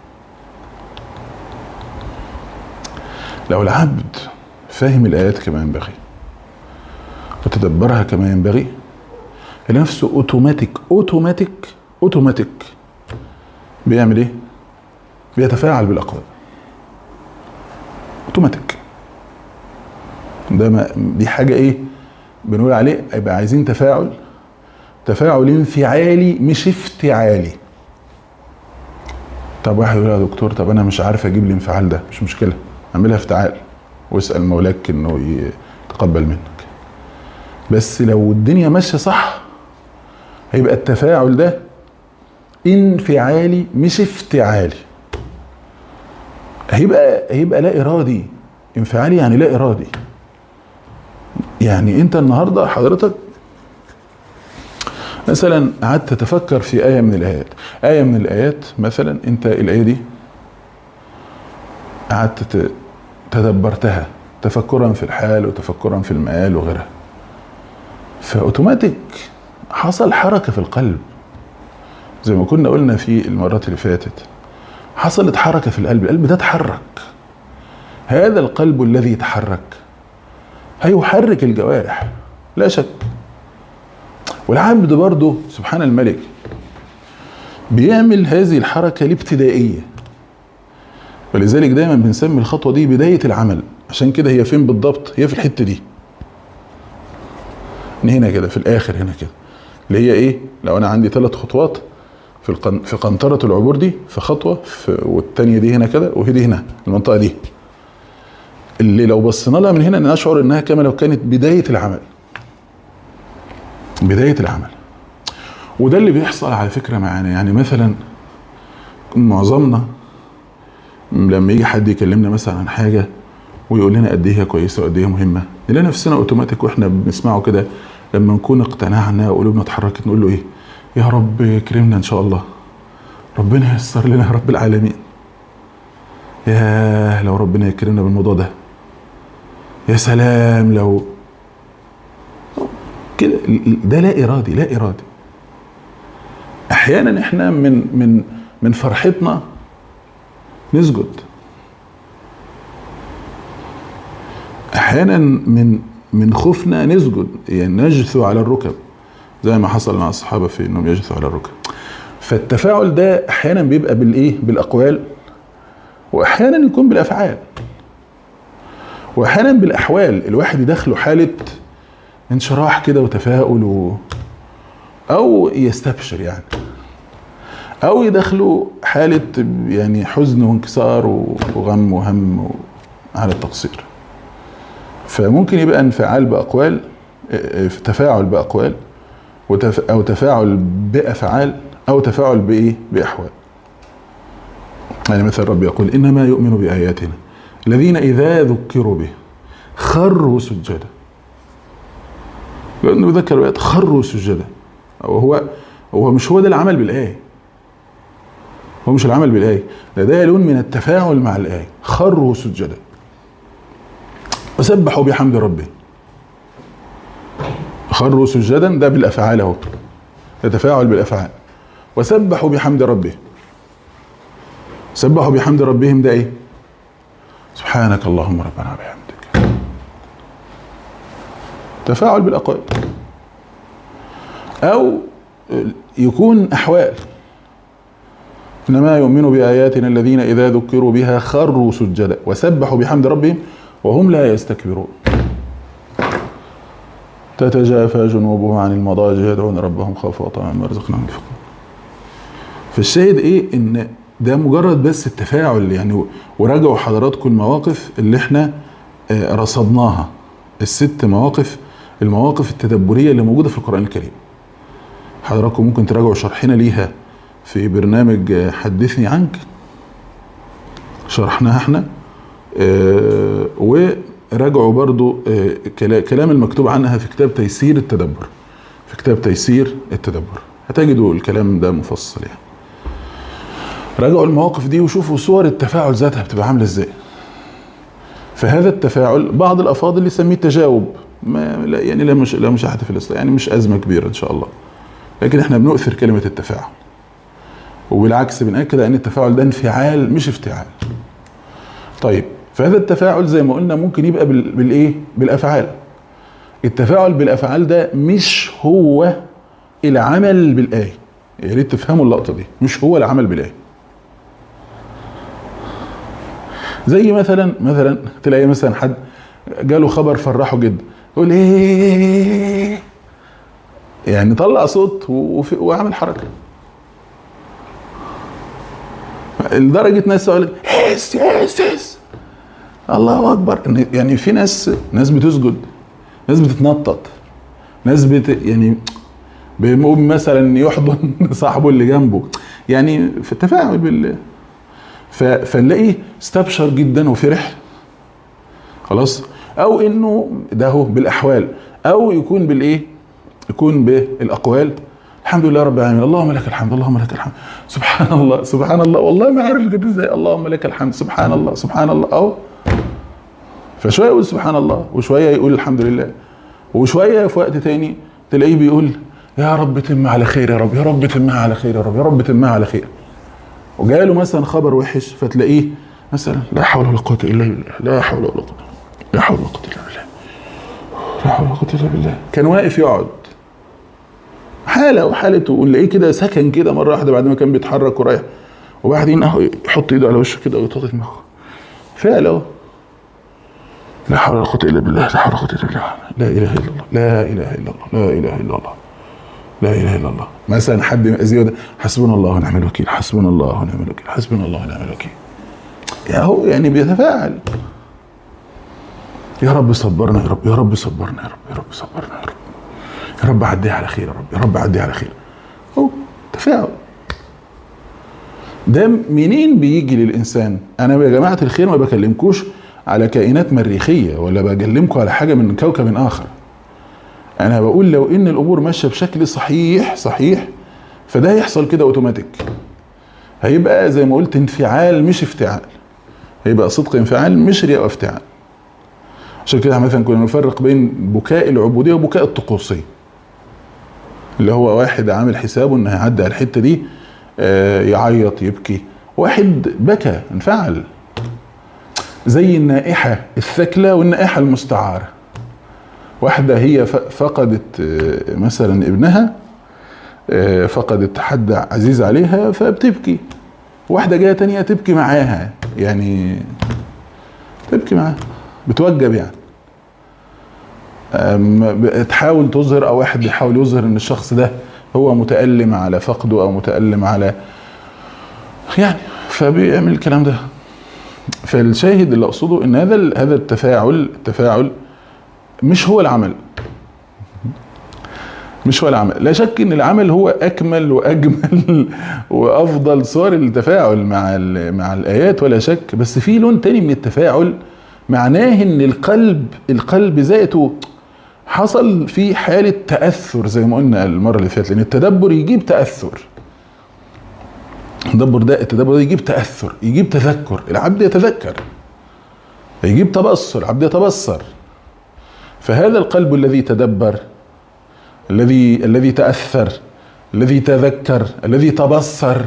لو العبد فاهم الآيات كما ينبغي وتدبرها كما ينبغي، نفسه اوتوماتيك بيعمل ايه؟ بيتفاعل بالاقوال اوتوماتيك. ده دي حاجة ايه بنقول عليه؟ يبقى عايزين تفاعل انفعالي مش افتعالي. طب واحد يقول يا دكتور طب انا مش عارف اجيب الانفعال ده، مش مشكلة اعملها افتعال واسأل مولاك انه يتقبل منك. بس لو الدنيا ماشية صح هيبقى التفاعل ده انفعالي مش افتعالي. هيبقى لا ارادي. انفعالي يعني لا ارادي. يعني انت النهاردة حضرتك مثلا قعدت تتفكر في آية من الآيات مثلا، انت الآية دي قعدت تدبرتها تفكرا في الحال وتفكرا في المآل وغيرها، فأوتوماتيك حصل حركة في القلب زي ما كنا قلنا في المرات اللي فاتت. حصلت حركة في القلب ده اتحرك. هذا القلب الذي يتحرك هيحرك الجوارح لا شك. والعبد برضه سبحان الملك بيعمل هذه الحركة الابتدائية، ولذلك دايما بنسمي الخطوة دي بداية العمل. عشان كده هي فين بالضبط؟ هي في الحتة دي هنا كده في الآخر هنا كده، اللي هي ايه؟ لو انا عندي 3 خطوات في قنطرة العبور دي، في خطوة والتانية دي هنا كده، وهي دي هنا المنطقة دي اللي لو بصينا لها من هنا نشعر انها كما لو كانت بداية العمل. وده اللي بيحصل على فكرة معانا. يعني مثلا معظمنا لما يجي حد يكلمنا مثلا عن حاجة ويقول لنا قد ايه هي كويسة وقد ايه مهمة، نلاقي نفسنا اوتوماتيك واحنا بنسمعه كده لما نكون اقتنعنا وقلوبنا اتحركت نقول له ايه؟ يا رب يكرمنا ان شاء الله، ربنا ييسر لنا يا رب العالمين، يا لو ربنا يكرمنا بالموضوع ده، يا سلام لو كده. ده لا ارادي. احيانا احنا من فرحتنا نسجد احيانا من خوفنا نسجد، يعني نجثو على الركب زي ما حصل مع الصحابه في انهم يجثوا على الركب. فالتفاعل ده احيانا بيبقى بالاقوال، واحيانا يكون بالافعال، واحيانا بالاحوال. الواحد يدخله حاله انشراح كده وتفاؤل او يستبشر يعني، او يدخله حاله يعني حزن وانكسار وغم وهم على التقصير. فممكن يبقى انفعال باقوال، تفاعل باقوال، او تفاعل بافعال، او تفاعل باحوال. يعني مثلا رب يقول انما يؤمن باياتنا الذين اذا ذكروا به خروا سجدا. لانه ذكر الايات خروا سجدا. هو مش هو ده العمل بالايه، هو مش العمل بالايه، ده لون من التفاعل مع الايه. خروا سجدا وسبحوا بحمد ربهم. خروا سجدا ده بالافعال اهو، يتفاعل بالافعال. وسبحوا بحمد ربهم. سبحوا بحمد ربهم ده ايه؟ سبحانك اللهم ربنا وبحمدك. تفاعل بالاقوال. او يكون احوال. انما يؤمن باياتنا الذين اذا ذكروا بها خروا سجدا وسبحوا بحمد ربهم وهم لا يستكبرون. تتجافى جنوبهم عن المضاجع يدعون ربهم خوفا وطمعا مما رزقناهم ينفقون. فالشاهد ايه؟ ان ده مجرد بس التفاعل يعني. وراجعوا حضراتكم المواقف اللي احنا رصدناها، ال6 مواقف، المواقف التدبريه اللي موجوده في القرآن الكريم. حضراتكم ممكن تراجعوا شرحنا ليها في برنامج حدثني عنك، شرحناها احنا. وراجعوا برضو كلام المكتوب عنها في كتاب تيسير التدبر. في كتاب تيسير التدبر هتجدوا الكلام ده مفصل يعني. راجعوا المواقف دي وشوفوا صور التفاعل ذاتها بتبقى عامله ازاي. فهذا التفاعل بعض الافاضل يسميه تجاوب، يعني لا مشاحه في الاسلام، يعني مش ازمه كبيره ان شاء الله. لكن احنا بنؤثر كلمه التفاعل، وبالعكس بنأكد ان التفاعل ده انفعال مش افتعال. طيب فهذا التفاعل زي ما قلنا ممكن يبقى بالافعال. التفاعل بالافعال ده مش هو العمل بالايه، يا ريت تفهموا اللقطه دي، مش هو العمل بالايه. زي مثلا تلاقي مثلا حد جاله خبر فرحه جدا، يقول ايه، يعني طلع صوت وعمل حركه لدرجه ناس تقول هس الله اكبر. يعني في ناس بتسجد، ناس بتتنطط، ناس يعني بيقوم مثلا يحضن صاحبه اللي جنبه، يعني في التفاعل فنلاقيه استبشر جدا وفرح خلاص. او انه ده هو بالاحوال، او يكون يكون بالاقوال. الحمد لله رب العالمين، اللهم لك الحمد، اللهم لك الحمد، سبحان الله سبحان الله، والله ما عارف كده ازاي، اللهم لك الحمد، سبحان الله سبحان الله. او فشويه يقول سبحان الله، وشويه يقول الحمد لله، وشويه في وقت تاني تلاقيه بيقول يا رب تم على خير، يا رب، يا رب تمها على خير، يا رب، يا رب تمها على خير. وجاله مثلا خبر وحش فتلاقيه مثلا لا حول ولا قوه الا بالله، لا حول ولا قوه، لا حول ولا قوه الا بالله، لا حول ولا قوه الا بالله. كان واقف يقعد حالته ونلاقيه كده سكن كده مره واحده بعد ما كان بيتحرك ورايح، وبعدين يحط ايده على وشه كده ويطاطي دماغه. فعلا لا حول ولا قوه الا بالله، لا حول ولا قوه الا بالله، لا اله الا الله، لا اله الا الله، لا اله الا الله، لا اله الا الله. مثلا حد مأذيه ده حسبنا الله ونعم الوكيل، حسبنا الله ونعم الوكيل، حسبنا الله ونعم الوكيل. هو يعني بيتفاعل. يا رب صبرنا، يا رب، يا رب صبرنا، يا رب، يا رب صبرنا، يا رب، يا رب عديها على خير، يا رب، يا رب عديها على خير. هو تفاعل. ده منين بيجي للإنسان؟ أنا يا جماعة الخير ما بكلمكوش على كائنات مريخية ولا بكلمكم على حاجة من كوكب آخر. أنا بقول لو إن الأمور ماشية بشكل صحيح فده هيحصل كده أوتوماتيك. هيبقى زي ما قلت انفعال مش افتعال. هيبقى صدق انفعال مش رياء افتعال. عشان كده مثلا كنا نفرق بين بكاء العبودية وبكاء الطقوسية. اللي هو واحد عامل حسابه إنه هيعدي على الحتة دي يعيط يبكي، واحد بكى انفعل. زي النائحة الثكلة والنائحة المستعارة. واحدة هي فقدت مثلا ابنها، فقدت حد عزيز عليها فبتبكي، واحدة جاية تانية تبكي معاها، يعني تبكي معاها بتوجب، يعني تحاول تظهر، او واحد بيحاول يظهر ان الشخص ده هو متألم على فقده او متألم على، يعني فبيعمل الكلام ده. فالشاهد اللي اقصده ان هذا التفاعل مش هو العمل، مش هو العمل. لا شك ان العمل هو اكمل واجمل وافضل صور التفاعل مع الايات ولا شك، بس في لون تاني من التفاعل معناه ان القلب ذاته حصل في حالة تأثر زي ما قلنا المرة اللي فاتت، لان التدبر يجيب تأثر. التدبر ده يجيب تأثر، يجيب تذكر، العبد يتذكر، يجيب تبصر، العبد يتبصر. فهذا القلب الذي تدبر، الذي تأثر، الذي تذكر، الذي تبصر،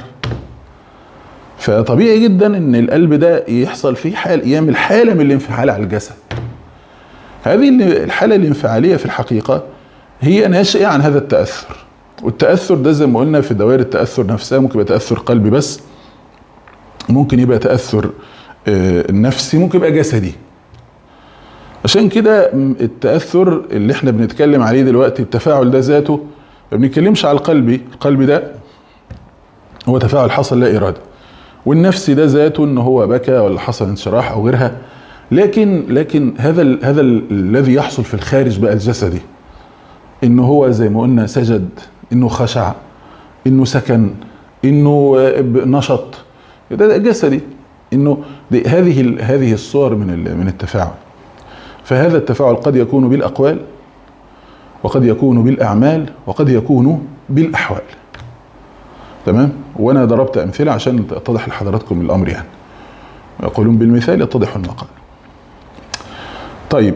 فطبيعي جدا ان القلب ده يحصل فيه يعمل حالة من الانفعال على الجسد. هذه الحالة الانفعالية في الحقيقة هي ناشئة عن هذا التأثر، والتأثر ده زي ما قلنا في دوائر التأثر نفسها ممكن يبقى تأثر قلبي بس، ممكن يبقى تأثر النفسي، ممكن يبقى جسدي. عشان كده التأثر اللي احنا بنتكلم عليه دلوقتي، التفاعل ده ذاته ما بنتكلمش على القلبي ده هو تفاعل حصل لا إرادة، والنفسي ده ذاته ان هو بكى ولا حصل انشراح او غيرها، لكن هذا الذي يحصل في الخارج بقى الجسدي، انه هو زي ما قلنا سجد، انه خشع، انه سكن، انه نشط، ده جسدي، انه هذه الصور من التفاعل. فهذا التفاعل قد يكون بالأقوال، وقد يكون بالأعمال، وقد يكون بالأحوال. تمام؟ وأنا ضربت أمثلة عشان أتضح لحضراتكم الأمر، يعني يقولون بالمثال يتضح المقال. طيب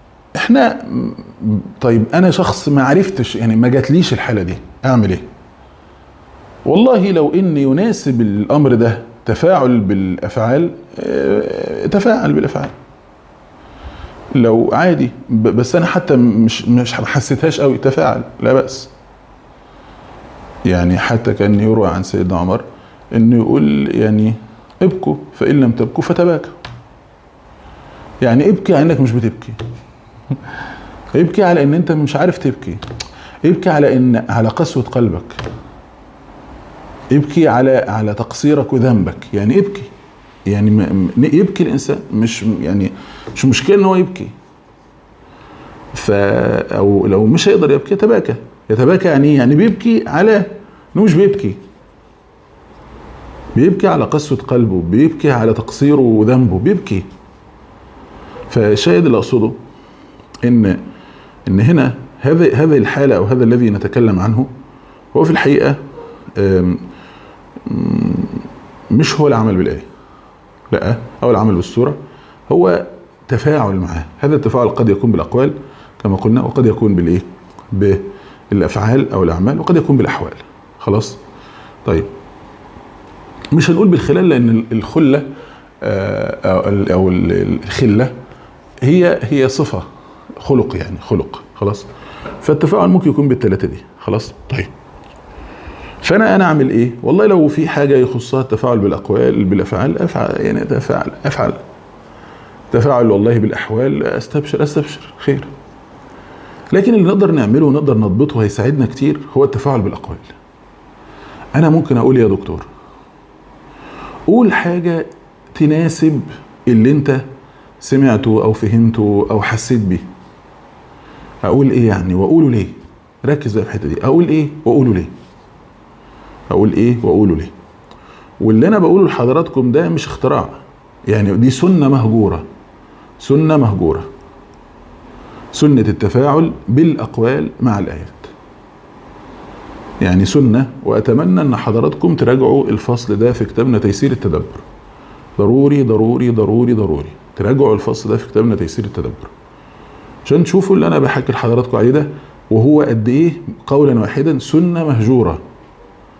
أنا شخص ما عرفتش، يعني ما جاتليش الحالة دي، أعمل إيه؟ والله لو إن يناسب الأمر ده تفاعل بالأفعال، تفاعل بالأفعال. لو عادي بس انا حتى مش حسيتهاش قوي، تفاعل لا بأس. يعني حتى كان يروى عن سيدنا عمر انه يقول يعني ابكوا فإن لم تبكوا فتباكوا، يعني ابكي على انك مش بتبكي، ابكي على ان انت مش عارف تبكي، ابكي على قسوة قلبك، ابكي على تقصيرك وذنبك، يعني ابكي، يعني يبكي الانسان، مش مشكله ان هو يبكي، او لو مش هيقدر يبكي يتباكى يعني بيبكي على انه مش بيبكي على قسوة قلبه، بيبكي على تقصيره وذنبه، بيبكي. فالشاهد اللي اقصده ان هنا هذه الحالة او هذا الذي نتكلم عنه هو في الحقيقة مش هو العمل بالآية، لا، أو العمل بالسورة، هو تفاعل معاه. هذا التفاعل قد يكون بالأقوال كما قلنا، وقد يكون بالإيه؟ بالأفعال أو الأعمال، وقد يكون بالأحوال. خلاص؟ طيب مش هنقول بالخلال، لأن الخلة أو الخلة هي صفة، خلق، يعني خلق. خلاص؟ فالتفاعل ممكن يكون بالثلاثة دي. خلاص؟ طيب فانا اعمل ايه؟ والله لو في حاجه يخصها التفاعل بالاقوال بالافعال افعل، يعني افعل تفاعل والله بالاحوال، استبشر خير. لكن اللي نقدر نعمله ونقدر نضبطه هيساعدنا كتير هو التفاعل بالاقوال. انا ممكن اقول يا دكتور قول حاجه تناسب اللي انت سمعته او فهمته او حسيت بيه. اقول ايه يعني واقوله ليه؟ ركز بقى في الحته دي. اقول ايه واقوله ليه؟ واللي انا بقوله لحضراتكم ده مش اختراع، يعني دي سنة مهجورة، سنة التفاعل بالاقوال مع الايات، يعني سنة. واتمنى ان حضراتكم تراجعوا الفصل ده في كتابنا تيسير التدبر، ضروري تراجعوا الفصل ده في كتابنا تيسير التدبر عشان تشوفوا اللي انا بحكي لحضراتكم عليه ده، وهو قد ايه قولا واحدا سنة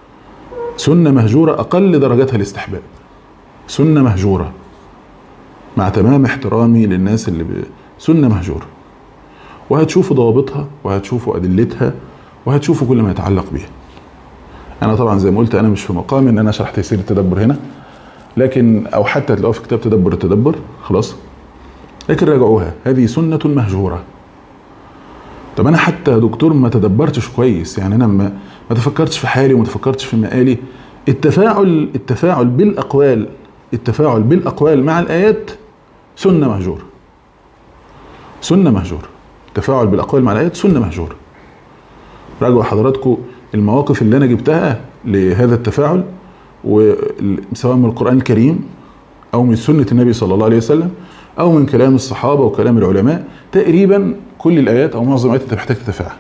مهجورة، أقل درجاتها الاستحباب، سنة مهجورة. مع تمام احترامي للناس اللي سنة مهجورة، وهتشوفوا ضوابطها وهتشوفوا أدلتها وهتشوفوا كل ما يتعلق بها. أنا طبعا زي ما قلت أنا مش في مقام إن أنا أشرح تيسير التدبر هنا، لكن أو حتى تلاقوها في كتاب تدبر التدبر خلاص، لكن راجعوها، هذه سنة مهجورة. طب أنا حتى يا دكتور ما تدبرتش كويس، يعني أنا ما تفكرتش في حالي وما تفكرتش في مقالي. التفاعل بالأقوال مع الآيات سنة مهجورة. سنة مهجورة. التفاعل بالأقوال مع الآيات سنة مهجورة. راجعوا حضراتكم المواقف اللي أنا جبتها لهذا التفاعل، وسواء من القرآن الكريم أو من سنة النبي صلى الله عليه وسلم أو من كلام الصحابة وكلام العلماء، تقريبا كل الآيات أو معظم الآيات أنت محتاج تتفاعل.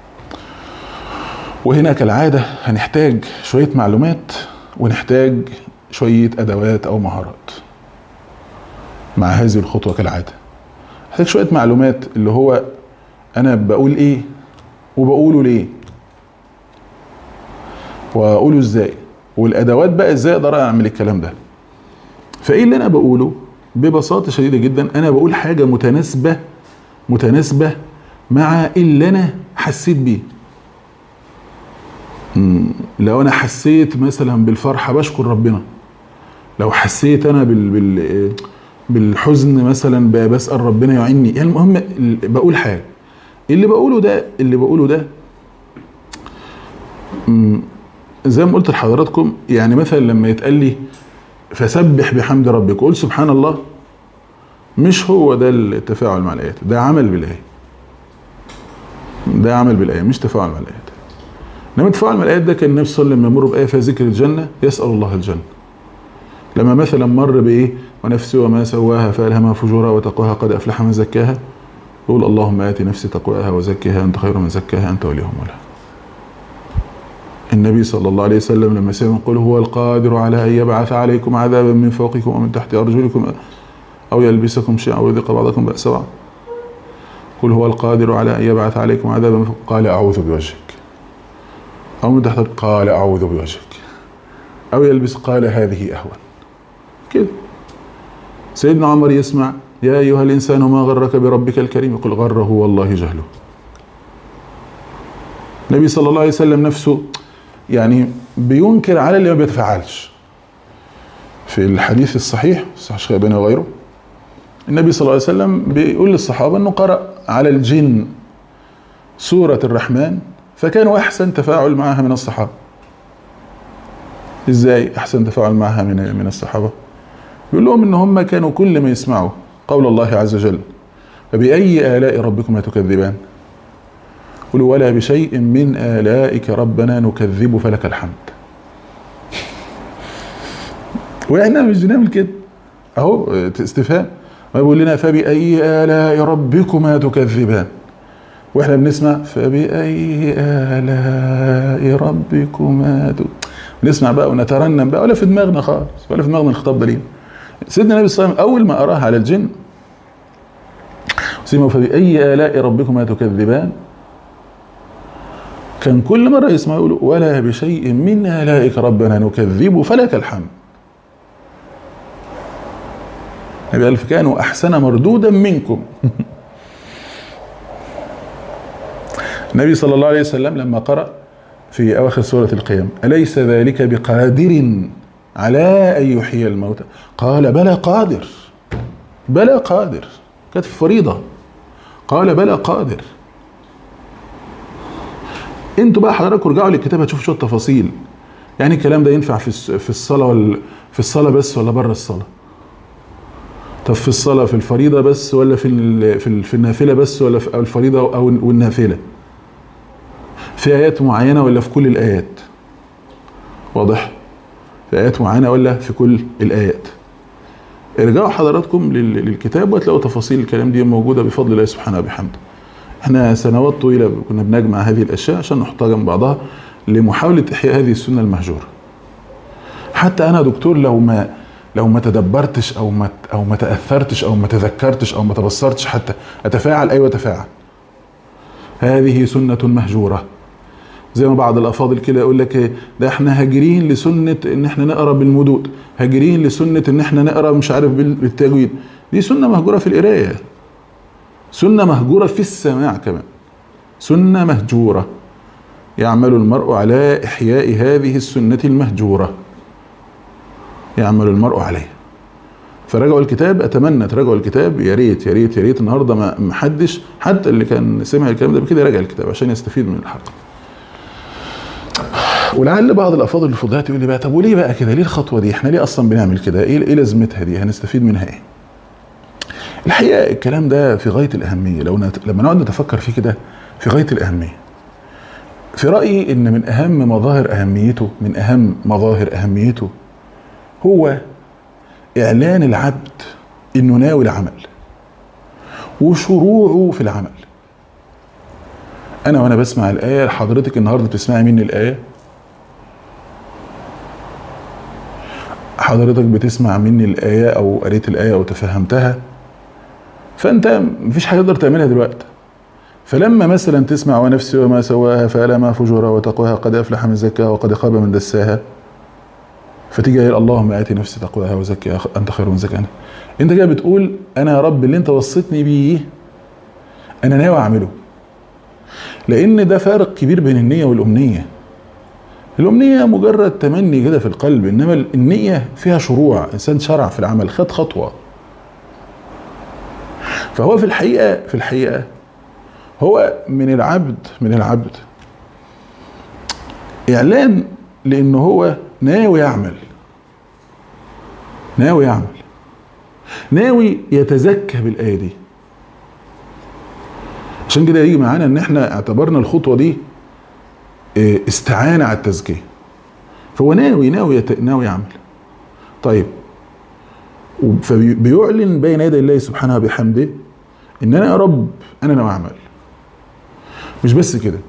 وهنا كالعادة هنحتاج شوية معلومات ونحتاج شوية أدوات أو مهارات مع هذه الخطوة. كالعادة هنحتاج شوية معلومات، اللي هو أنا بقول إيه وبقوله ليه وأقوله إزاي، والأدوات بقى إزاي أقدر أعمل الكلام ده. فإيه اللي أنا بقوله؟ ببساطة شديدة جدا أنا بقول حاجة متناسبة مع اللي أنا حسيت بيه. لو أنا حسيت مثلا بالفرحة بشكر ربنا، لو حسيت أنا بالحزن مثلا بسأل ربنا يعني. يعني المهم بقول حاجة، اللي بقوله ده زي ما قلت لحضراتكم. يعني مثلا لما يتقال لي فسبح بحمد ربك وقول سبحان الله، مش هو ده التفاعل مع الآيات، ده عمل بالآية، مش تفاعل مع الآيات. لما التفاعل مع الآيات ده كان النبي صلى الله عليه وسلم يمر بآية فيها ذكر الجنة يسأل الله الجنة. لما مثلا مر بإيه ونفسي وما سواها فألهمها فجورها وتقواها قد أفلح من زكاها، يقول اللهم آت نفسي تقواها وزكها أنت خير من زكاها أنت وليها ومولاها. النبي صلى الله عليه وسلم لما سمع يقول هو القادر على أن يبعث عليكم عذابا من فوقكم ومن تحت أرجلكم أو يلبسكم شيعا ويذيق بعضكم بأس بعض، قل هو القادر على أن يبعث عليكم عذابا من فوقكم قال أعوذ بوجهك، أو من تحت قال أعوذ بوجهك، أو يلبس قال هذه أهون كده. سيدنا عمر يسمع يا أيها الإنسان ما غرك بربك الكريم، يقول غره والله جهله. النبي صلى الله عليه وسلم نفسه يعني بينكر على اللي ما بيتفعلش. في الحديث الصحيح الشيخ وغيره، النبي صلى الله عليه وسلم بيقول للصحابة أنه قرأ على الجن سورة الرحمن فكانوا أحسن تفاعل معها من الصحابة. إزاي أحسن تفاعل معها من الصحابة؟ بيقول لهم إن هم كانوا كل ما يسمعوا قول الله عز وجل فبأي آلاء ربكما تكذبان، قولوا ولا بشيء من آلائك ربنا نكذب فلك الحمد. وإحنا مش بنعمل كده أهو استفهام، ما بيقول لنا فبأي آلاء ربكما تكذبان، وإحنا بنسمع فبأي آلاء ربكما بنسمع بقى ونترنم بقى، ولا في دماغنا خالص، ولا في دماغنا الخطاب ده. سيدنا النبي صلى الله عليه وسلم أول ما أراها على الجن سمعوا فبأي آلاء ربكما تكذبان، كان كل مرة يسمع يقولوا ولا بشيء من آلائك ربنا نكذب فلك الحمد. النبي قال فكانوا أحسن مردودا منكم. النبي صلى الله عليه وسلم لما قرأ في أواخر سورة القيامة أليس ذلك بقادر على أن يحيي الموتى، قال بلى قادر، بلى قادر، كانت في فريضة، قال بلى قادر. انتوا بقى حضراتكم ارجعوا للكتاب هتشوفوا شويه تفاصيل، يعني الكلام ده ينفع في الصلاه في الصلاه بس ولا بره الصلاه؟ طب في الصلاه في الفريضه بس ولا في النافله بس، ولا في الفريضه او النافله؟ في ايات معينه ولا في كل الايات؟ واضح؟ في ايات معينه ولا في كل الايات؟ ارجعوا حضراتكم للكتاب وهتلاقوا تفاصيل الكلام دي موجوده بفضل الله سبحانه وبحمده. احنا سنوات طويله كنا بنجمع هذه الاشياء عشان نحطها جنب بعضها لمحاوله احياء هذه السنه المهجوره. حتى انا دكتور لو ما تدبرتش او ما تاثرتش او ما تذكرتش او ما تبصرتش حتى اتفاعل، ايوه اتفاعل. هذه سنه مهجوره. زي ما بعض الافاضل كده يقول لك ده احنا هاجرين لسنه ان احنا نقرا بالمدود، هاجرين لسنه ان احنا نقرا مش عارف بالتجويد. دي سنه مهجوره في القرايه، سنه مهجوره في السماع كمان، سنه مهجوره. يعمل المرء على احياء هذه السنه المهجوره، يعمل المرء عليه. فراجعوا الكتاب، اتمنى تراجعوا الكتاب، يا ريت يا ريت يا ريت النهارده ما حدش حتى اللي كان سمع الكلام ده بكده يراجع الكتاب عشان يستفيد من الحلقه. ولعل بعض الافاضل الفضلات يقول لي بقى طب وليه بقى كده؟ ليه الخطوه دي؟ احنا ليه اصلا بنعمل كده؟ ايه لازمتها دي؟ هنستفيد منها ايه؟ الحقيقه الكلام ده في غايه الاهميه، لما نقعد نتفكر فيه كده في غايه الاهميه. في رايي ان من اهم مظاهر اهميته هو اعلان العبد انه ناوي العمل وشروعه في العمل. انا وانا بسمع الايه، حضرتك النهارده بتسمعي مني الايه، حضرتك بتسمع مني الايه او قريت الايه او تفهمتها، فانت مفيش حاجه تقدر تعملها دلوقتي. فلما مثلا تسمع ونفسي وما سواها فألهمها فجورها وتقواها قد افلح من زكاها وقد خاب من دساها، فتيجي قايل اللهم آتي نفسي تقواها وزكيها انت خير من زكاها. انت جاي بتقول انا يا رب اللي انت وصيتني بيه انا ناوي اعمله. لان ده فارق كبير بين النية والامنية. الامنية مجرد تمني كده في القلب، انما النية فيها شروع، انسان شرع في العمل، خد خطوة. فهو في الحقيقة هو من العبد اعلان لانه هو ناوي يتزكى بالآية دي. عشان كده يجي معانا ان احنا اعتبرنا الخطوة دي استعانة على التزكية. فهو ناوي يعمل. طيب، فبيعلن بين يدي الله سبحانه وبحمده ان انا يا رب انا ناوي اعمل. مش بس كده،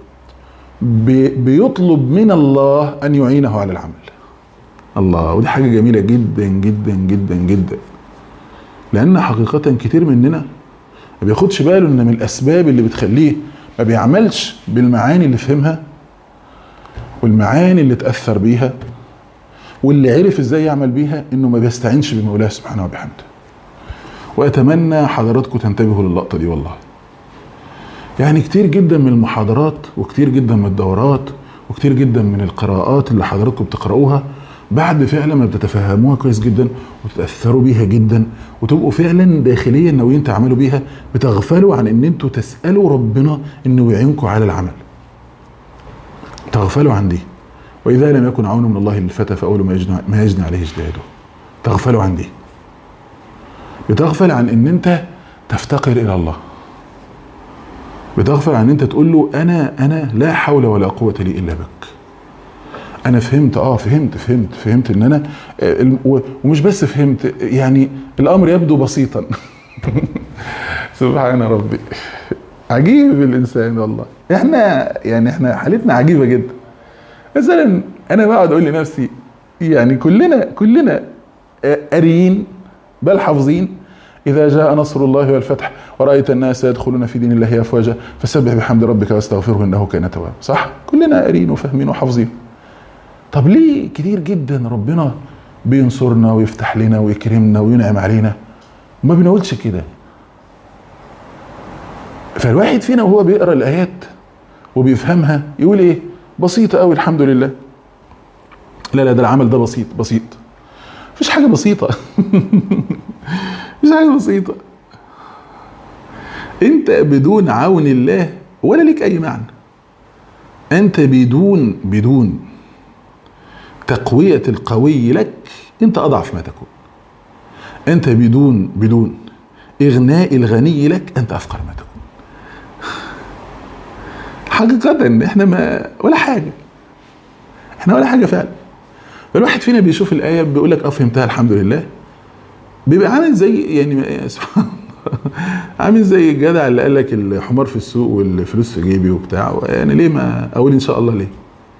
بيطلب من الله ان يعينه على العمل. الله، ودي حاجة جميلة جدا جدا جدا جدا. لان حقيقة كتير مننا ما بياخدش باله ان من الاسباب اللي بتخليه ما بيعملش بالمعاني اللي فهمها والمعاني اللي تأثر بيها واللي عرف ازاي يعمل بيها، انه ما بيستعينش بمولاه سبحانه وبحمده. واتمنى حضراتكم تنتبهوا للقطة دي والله. يعني كتير جدا من المحاضرات وكتير جدا من الدورات وكتير جدا من القراءات اللي حضراتكم بتقرأوها بعد فعلا ما بتتفهموها كويس جدا وتتأثروا بيها جدا وتبقوا فعلا داخليا ناويين تعملوا بيها، بتغفلوا عن ان انتوا تسألوا ربنا انه يعينكم على العمل. تغفلوا عن دي. واذا لم يكن عون من الله للفتى فاول ما يجني عليه اجتهاده. تغفلوا عن دي. بتغفل عن ان انت تفتقر الى الله. بتغفل عن ان انت تقول له انا لا حول ولا قوة لي الا بك. انا فهمت ان انا ومش بس فهمت، يعني الامر يبدو بسيطا. سبحان ربي، عجيب الانسان والله. احنا حالتنا عجيبة جدا. مثلا انا بقعد اقول لنفسي يعني كلنا قاريين بل حافظين إذا جاء نصر الله والفتح ورأيت الناس يدخلون في دين الله أفواجا فسبح بحمد ربك واستغفره إنه كان توابا. صح؟ كلنا قارين وفاهمين وحافظين. طب ليه كتير جدا ربنا بينصرنا ويفتح لنا ويكرمنا وينعم علينا وما بنقولش كده؟ فالواحد فينا وهو بيقرأ الآيات وبيفهمها يقول إيه؟ بسيطة قوي الحمد لله. لا ده العمل ده بسيط. مفيش حاجة بسيطة. مش حاجة بسيطة. انت بدون عون الله ولا لك اي معنى. انت بدون تقوية القوي لك انت اضعف ما تكون. انت بدون اغناء الغني لك انت افقر ما تكون. حقيقة احنا ولا حاجة. احنا ولا حاجة فعلا. الواحد فينا بيشوف الآية بيقول لك فهمتها الحمد لله، بيبقى عامل زي يعني سبحان الله، عامل زي الجدع اللي قال لك الحمار في السوق والفلوس في جيبي وبتاع، يعني ليه ما اقول ان شاء الله ليه؟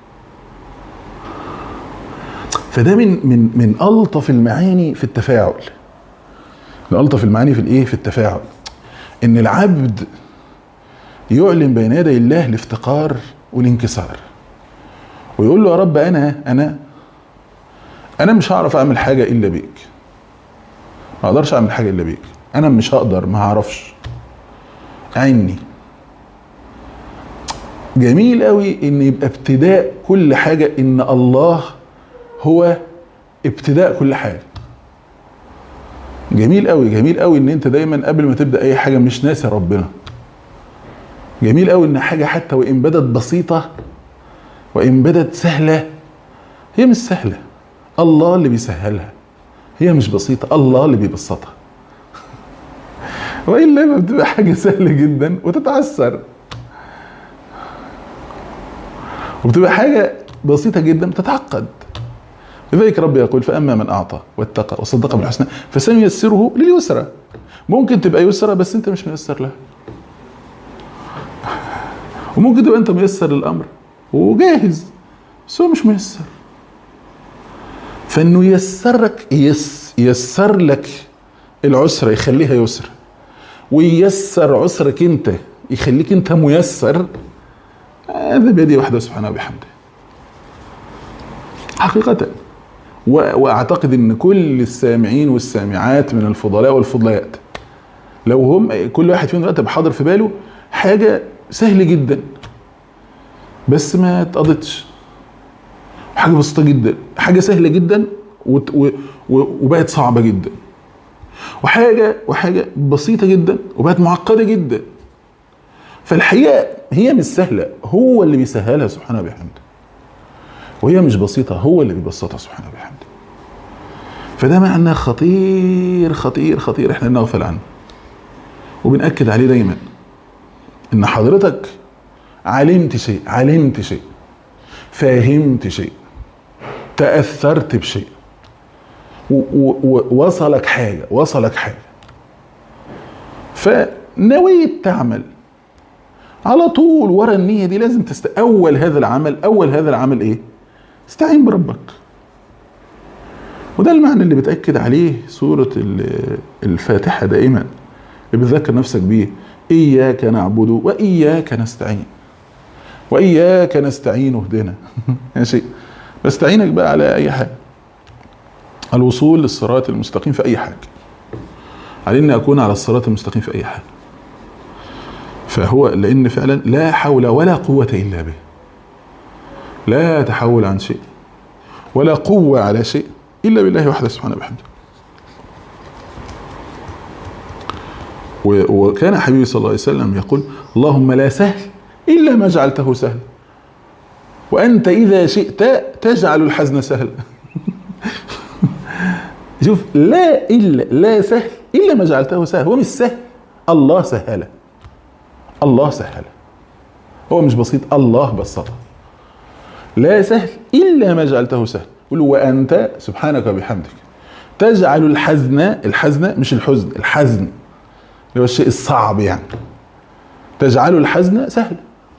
فده من ألطف المعاني في التفاعل. من ألطف المعاني في الايه؟ في التفاعل. ان العبد يعلن بين يدي الله الافتقار والانكسار. ويقول له يا رب انا مش هعرف اعمل حاجه الا بيك، ما اقدرش اعمل حاجه الا بيك، انا مش هقدر، ما هعرفش، اعني. جميل قوي ان يبقى ابتداء كل حاجه ان الله هو ابتداء كل حاجه. جميل قوي، جميل قوي ان انت دايما قبل ما تبدا اي حاجه مش ناسي ربنا. جميل قوي ان حاجه حتى وان بدت بسيطه وان بدت سهله، هي مش سهله، الله اللي بيسهلها. هي مش بسيطه، الله اللي بيبسطها. والا ما بتبقى حاجه سهله جدا وتتعسر، وبتبقى حاجه بسيطه جدا تتعقد. لذلك ربي يقول فاما من اعطى واتقى وصدق بالحسنى فسنيسره لليسرى. ممكن تبقى يسرى بس انت مش ميسر لها، وممكن تبقى انت ميسر للامر وجاهز بس هو مش ميسر. فانه يسر لك العسرة يخليها يسر، وييسر عسرك انت يخليك انت ميسر. هذا بيدي وحده سبحانه وبحمده حقيقة. واعتقد ان كل السامعين والسامعات من الفضلاء والفضليات لو هم كل واحد فيهم دلوقتي حاضر في باله حاجة سهلة جدا بس ما اتقضتش، حاجة بسيطة جدا، حاجة سهلة جدا وبقت صعبة جدا، وحاجة بسيطة جدا وبقت معقدة جدا. فالحقيقة هي مش سهلة، هو اللي بيسهلها سبحانه وبحمده، وهي مش بسيطة، هو اللي بيبسطها سبحانه وبحمده. فده معنى خطير خطير خطير احنا نغفل عنه، وبنأكد عليه دايما ان حضرتك علمت شيء، فهمت شيء، تأثرت بشيء، ووصلك حاجة، فنويت تعمل على طول ورا النية دي. لازم أول هذا العمل ايه؟ استعين بربك. وده المعنى اللي بتأكد عليه سورة الفاتحة دائما، اللي بتذكر نفسك بيه: إياك نعبد وإياك نستعين، وإياك نستعين اهدنا. ماشي، بستعينك بقى على أي حاجة، الوصول للصراط المستقيم في أي حاجة، علينا أكون على الصراط المستقيم في أي حاجة. فهو لأن فعلا لا حول ولا قوة إلا به، لا تحول عن شيء ولا قوة على شيء إلا بالله وحده سبحانه وبحمده. وكان حبيبي صلى الله عليه وسلم يقول: اللهم لا سهل إلا ما جعلته سهل، وأنت إذا شئت تجعل الحزن سهل. شوف، لا سهل إلا ما جعلته سهل. هو مش سهل، الله سهله، هو مش بسيط، الله بسطه. لا سهل إلا ما جعلته سهل. قل وأنت سبحانك وبحمدك تجعل الحزن مش الحزن، الحزن اللي هو الشيء الصعب يعني، تجعل الحزن سهل.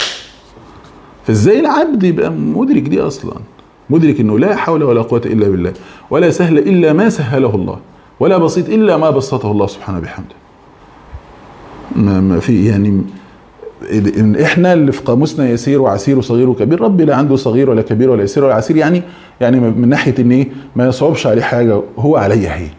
فازاي العبد يبقى مدرك دي اصلا، مدرك انه لا حول ولا قوة الا بالله، ولا سهل الا ما سهله الله، ولا بسيط الا ما بسطه الله سبحانه وبحمده. ما في يعني احنا اللي في قاموسنا يسير وعسير وصغير وكبير، ربي لا عنده صغير ولا كبير ولا يسير ولا عسير، يعني من ناحيه ان ايه، ما يصعبش عليه حاجه، هو عليه هين،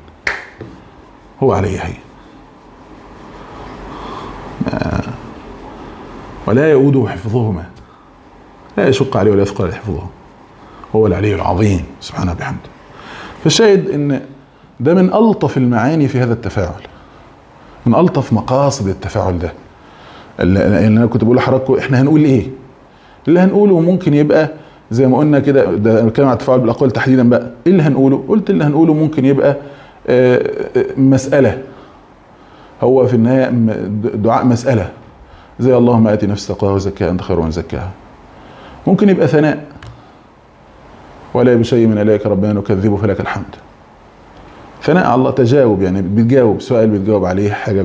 ولا يؤوده حفظهما، لا يشق عليه ولا يثقل حفظه، هو العلي العظيم سبحانه وبحمده. فالشاهد ان ده من الطف المعاني في هذا التفاعل، من الطف مقاصد التفاعل ده. اللي انا كنت بقول لحضراتكم احنا هنقول ايه، اللي هنقوله ممكن يبقى زي ما قلنا كده، ده كان على التفاعل بالاقوال تحديدا. بقى ايه اللي هنقوله؟ قلت اللي هنقوله ممكن يبقى مسألة، هو في النهاية دعاء مسألة، زي اللهم آتي نفس تقواها وزكاها أنت خير من زكاها. ممكن يبقى ثناء، ولا بشيء من إليك ربنا نكذبه فلك الحمد. ثناء على الله، تجاوب يعني، بتجاوب سؤال بتجاوب عليه حاجة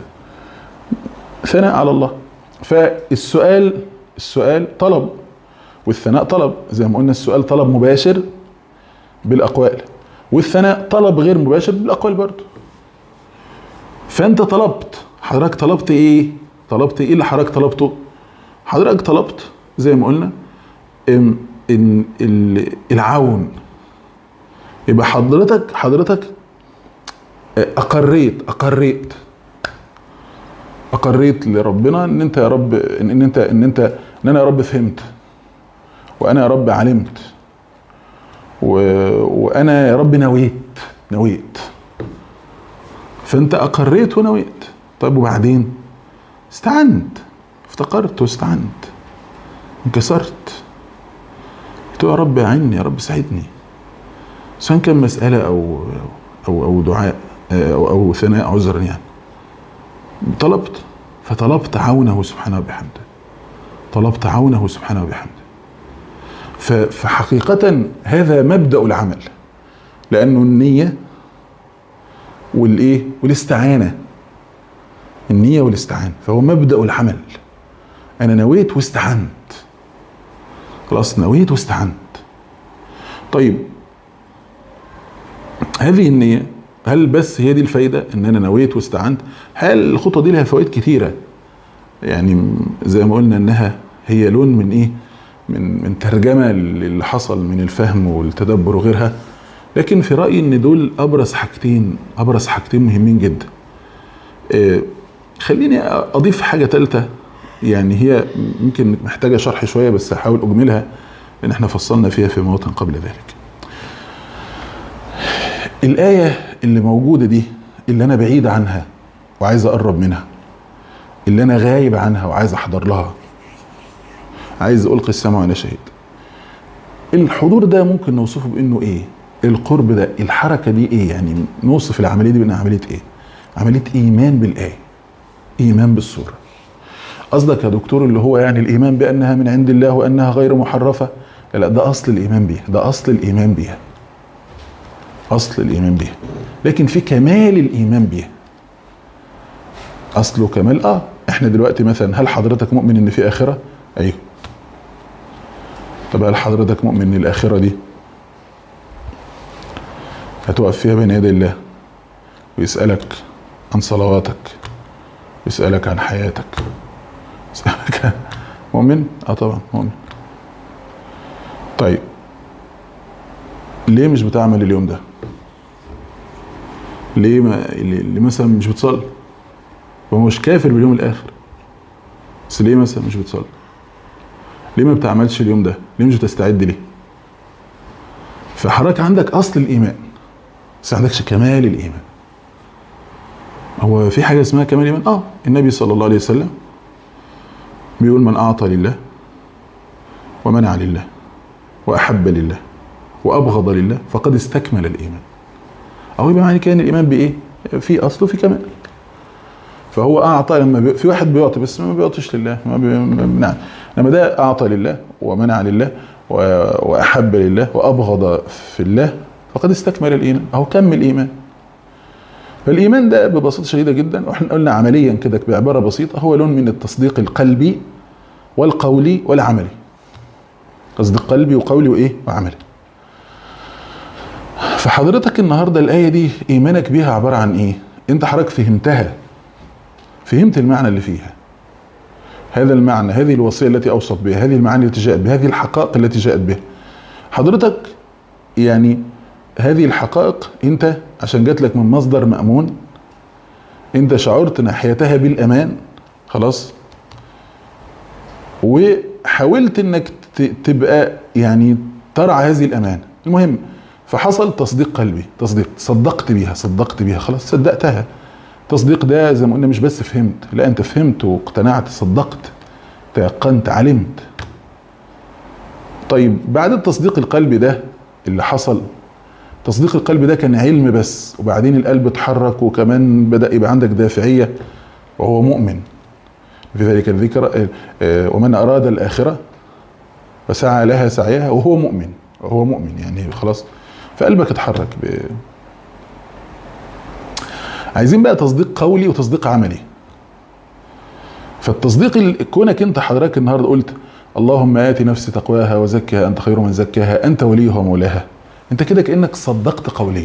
ثناء على الله. فالسؤال طلب، والثناء طلب، زي ما قلنا السؤال طلب مباشر بالأقوال، والثناء طلب غير مباشر بالأقوال برضه. فأنت حضرتك طلبت إيه اللي حضرتك طلبته؟ حضرتك طلبت زي ما قلنا ان العون. يبقى حضرتك اقريت لربنا ان انت يا رب ان انا يا رب فهمت، وانا يا رب علمت، وانا يا رب نويت. فانت اقريت ونويت. طيب وبعدين استعنت، افتقرت واستعنت، انكسرت، قلت يا رب اعني، يا رب ساعدني، سواء كان مسألة او دعاء او ثناء عذرا يعني. فطلبت عونه سبحانه وبحمده. فحقيقة هذا مبدأ العمل، لأنه النية والاستعانة، النية والاستعانة، فهو مبدأ العمل. أنا نويت واستعنت، خلاص نويت واستعنت. طيب هذه النية هل بس هي دي الفايدة ان انا نويت واستعنت؟ هل الخطوة دي لها فوائد كتيرة؟ يعني زي ما قلنا انها هي لون من من ترجمة اللي حصل من الفهم والتدبر وغيرها، لكن في رأيي ان دول ابرز حاجتين مهمين جدا. خليني اضيف حاجة ثالثة، يعني هي يمكن محتاجة شرح شوية بس هحاول اجملها لان احنا فصلنا فيها في مواطن قبل ذلك. الآية اللي موجودة دي اللي أنا بعيد عنها وعايز أقرب منها، اللي أنا غايب عنها وعايز أحضر لها، عايز ألقي السمع وأنا شهيد. الحضور ده ممكن نوصفه بأنه إيه؟ القرب ده، الحركة دي إيه؟ يعني نوصف العملية دي بأنها عملية إيه؟ عملية إيمان بالآية، إيمان بالسورة. قصدك يا دكتور اللي هو يعني الإيمان بأنها من عند الله وأنها غير محرفة؟ لا، ده أصل الإيمان بيها، أصل الإيمان بيها. لكن في كمال الإيمان بيها، أصله كمال. إحنا دلوقتي مثلا، هل حضرتك مؤمن إن في آخرة؟ أيوه. طب هل حضرتك مؤمن إن الآخرة دي هتقف فيها بين يدي الله ويسألك عن صلواتك، ويسألك عن حياتك، يسألك مؤمن؟ طبعا مؤمن. طيب ليه مش بتعمل اليوم ده؟ ليه مثلا مش بتصلي؟ هو مش كافر باليوم الاخر، بس ليه مثلا مش بتصلي؟ ليه ما بتعملش اليوم ده؟ ليه مش بتستعد ليه؟ فحضرتك عندك اصل الايمان بس ما عندكش كمال الايمان. هو في حاجه اسمها كمال الايمان؟ النبي صلى الله عليه وسلم بيقول من اعطى لله ومنع لله واحب لله وابغض لله فقد استكمل الايمان. يبقى معنى كان الايمان بايه؟ في اصله في كمال. فهو اعطى، لما في واحد بيعطي بس ما بيعطيش لله، ما بيمنع، لما ده اعطى لله ومنع لله واحب لله وابغض في الله فقد استكمل الايمان، كمل الايمان. فالايمان ده ببساطه شديده جدا، واحنا قلنا عمليا كده بعباره بسيطه، هو لون من التصديق القلبي والقولي والعملي. تصديق قلبي وقولي وعملي. فحضرتك النهارده الآية دي إيمانك بيها عبارة عن إيه؟ أنت حضرتك فهمت المعنى اللي فيها، هذا المعنى، هذه الوصية التي أوصت بها، هذه المعاني التي جاءت بها، هذه الحقائق التي جاءت بها. حضرتك يعني هذه الحقائق أنت عشان جات لك من مصدر مأمون، أنت شعرت ناحيتها بالأمان، خلاص، وحاولت أنك تبقى يعني ترعى هذه الأمان. المهم فحصل تصديق قلبي، صدقت بيها، خلاص صدقتها. تصديق ده زي ما قلنا مش بس فهمت، لا انت فهمت واقتنعت، صدقت، تيقنت، علمت. طيب بعد التصديق القلبي ده اللي حصل، تصديق القلب ده كان علم بس، وبعدين القلب اتحرك وكمان بدأ يبقى عندك دافعية وهو مؤمن. في ذلك الذكر ومن أراد الآخرة فسعى لها سعيها وهو مؤمن يعني خلاص، فقلبك اتحرك. عايزين بقى تصديق قولي وتصديق عملي. فالتصديق كونك انت حضرتك النهارده قلت اللهم آت نفسي تقواها وزكها انت خير من زكاها انت وليها ومولاها، انت كده كأنك صدقت قوليا.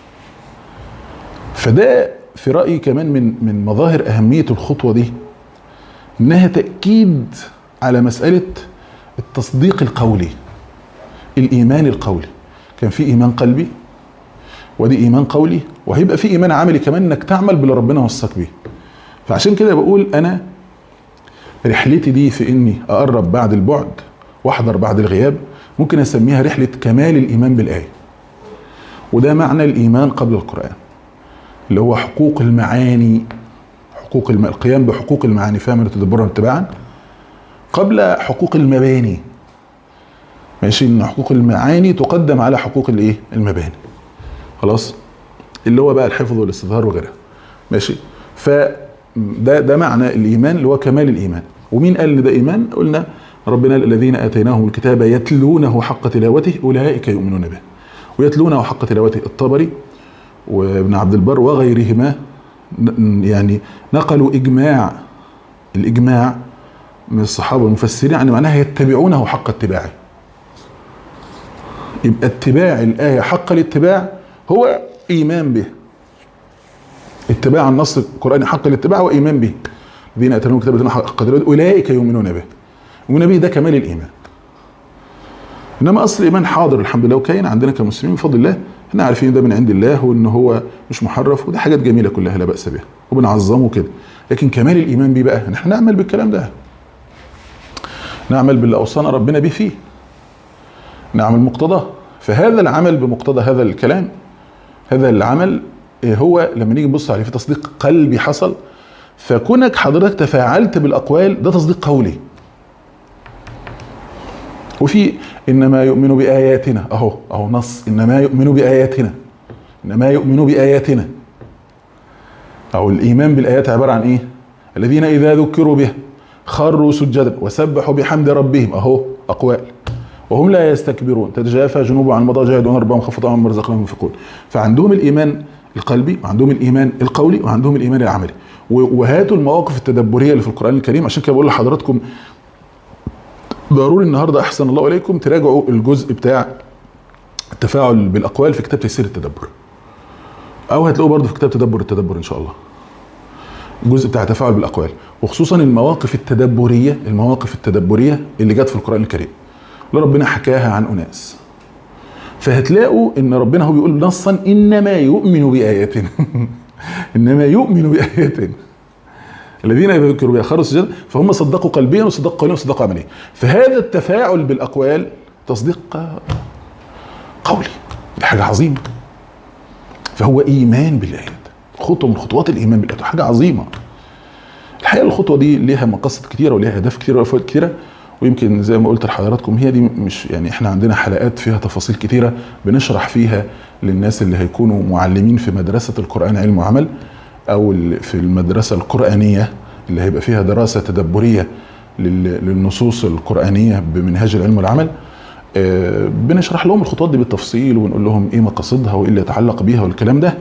فده في رأيي كمان من مظاهر أهمية الخطوة دي، انها تأكيد على مسألة التصديق القولي. الايمان القولي. كان في ايمان قلبي ودي ايمان قولي، وهيبقى في ايمان عملي كمان انك تعمل باللي ربنا وصاك بيه. فعشان كده بقول انا رحلتي دي في اني اقرب بعد البعد واحضر بعد الغياب، ممكن اسميها رحلة كمال الايمان بالايه. وده معنى الايمان قبل القرآن، اللي هو حقوق المعاني، القيام بحقوق المعاني فهما وتدبرا واتباعا قبل حقوق المباني. ماشي، ان حقوق المعاني تقدم على حقوق الايه؟ المباني. خلاص، اللي هو بقى الحفظ والاستظهار وغيرها. ماشي، فده معنى الايمان اللي هو كمال الايمان. ومين قال ان ده ايمان؟ قلنا ربنا الذين اتيناهم الكتاب يتلونه حق تلاوته اولئك يؤمنون به. ويتلونه حق تلاوته الطبري وابن عبد البر وغيرهما يعني نقلوا الاجماع من الصحابه والمفسرين، يعني معناها يتبعونه حق اتباعه. يبقى اتباع الايه حق الاتباع هو ايمان به. اتباع النص القراني حق الاتباع وايمان به. الذين اتيناهم الكتاب يتلونه حق تلاوته اولئك يؤمنون به. والنبي ده كمال الايمان. انما اصل الايمان حاضر الحمد لله وكاين عندنا كمسلمين بفضل الله. احنا عارفين ده من عند الله وان هو مش محرف، وده حاجات جميله كلها لا باس بها وبنعظمه كده. لكن كمال الايمان بيه بقى ان احنا نعمل بالكلام ده، نعمل باللي اوصانا ربنا به فيه، نعمل مقتضاه. فهذا العمل بمقتضى هذا الكلام، هذا العمل هو لما نيجي نبص عليه في تصديق قلبي حصل. فكونك حضرتك تفاعلت بالاقوال ده تصديق قولي. وفي انما يؤمن باياتنا، اهو نص انما يؤمن باياتنا، انما يؤمن باياتنا. او الايمان بالايات عباره عن ايه؟ الذين اذا ذكروا به خروا سجدا وسبحوا بحمد ربهم، اهو اقوال. وهم لا يستكبرون تتجافى جنوبهم عن المضاجع يدعون ربهم خوفا وطمعا مما رزقناهم ينفقون. فعندهم الايمان القلبي وعندهم الايمان القولي وعندهم الايمان العملي. وهاتوا المواقف التدبريه اللي في القران الكريم. عشان كده بقول لحضراتكم ضروري النهارده احسن الله اليكم تراجعوا الجزء بتاع التفاعل بالاقوال في كتاب تيسير التدبر، او هتلاقوه برضه في كتاب التدبر ان شاء الله. الجزء بتاع التفاعل بالاقوال، وخصوصا المواقف التدبريه اللي جت في القران الكريم اللي ربنا حكاها عن اناس. فهتلاقوا ان ربنا هو بيقول نصا انما يؤمن باياتنا انما يؤمن باياتنا الذين اذا ذكروا بها خروا سجدا. فهم صدقوا قلبيا وصدقوا قوليا وصدقوا عمليا. فهذا التفاعل بالاقوال تصديق قولي، دي حاجه عظيمه. فهو ايمان بالايات، خطوه من خطوات الايمان بالايات، حاجه عظيمه. الحقيقه الخطوه دي ليها مقاصد كثيره وليها اهداف كثيره وفوائد كثيره، ويمكن زي ما قلت لحضراتكم هي دي مش يعني احنا عندنا حلقات فيها تفاصيل كثيره بنشرح فيها للناس اللي هيكونوا معلمين في مدرسه القران علم وعمل، او في المدرسه القرانيه اللي هيبقى فيها دراسه تدبريه للنصوص القرانيه بمنهاج العلم والعمل. بنشرح لهم الخطوات دي بالتفصيل ونقول لهم ايه مقاصدها وايه اللي يتعلق بيها والكلام ده.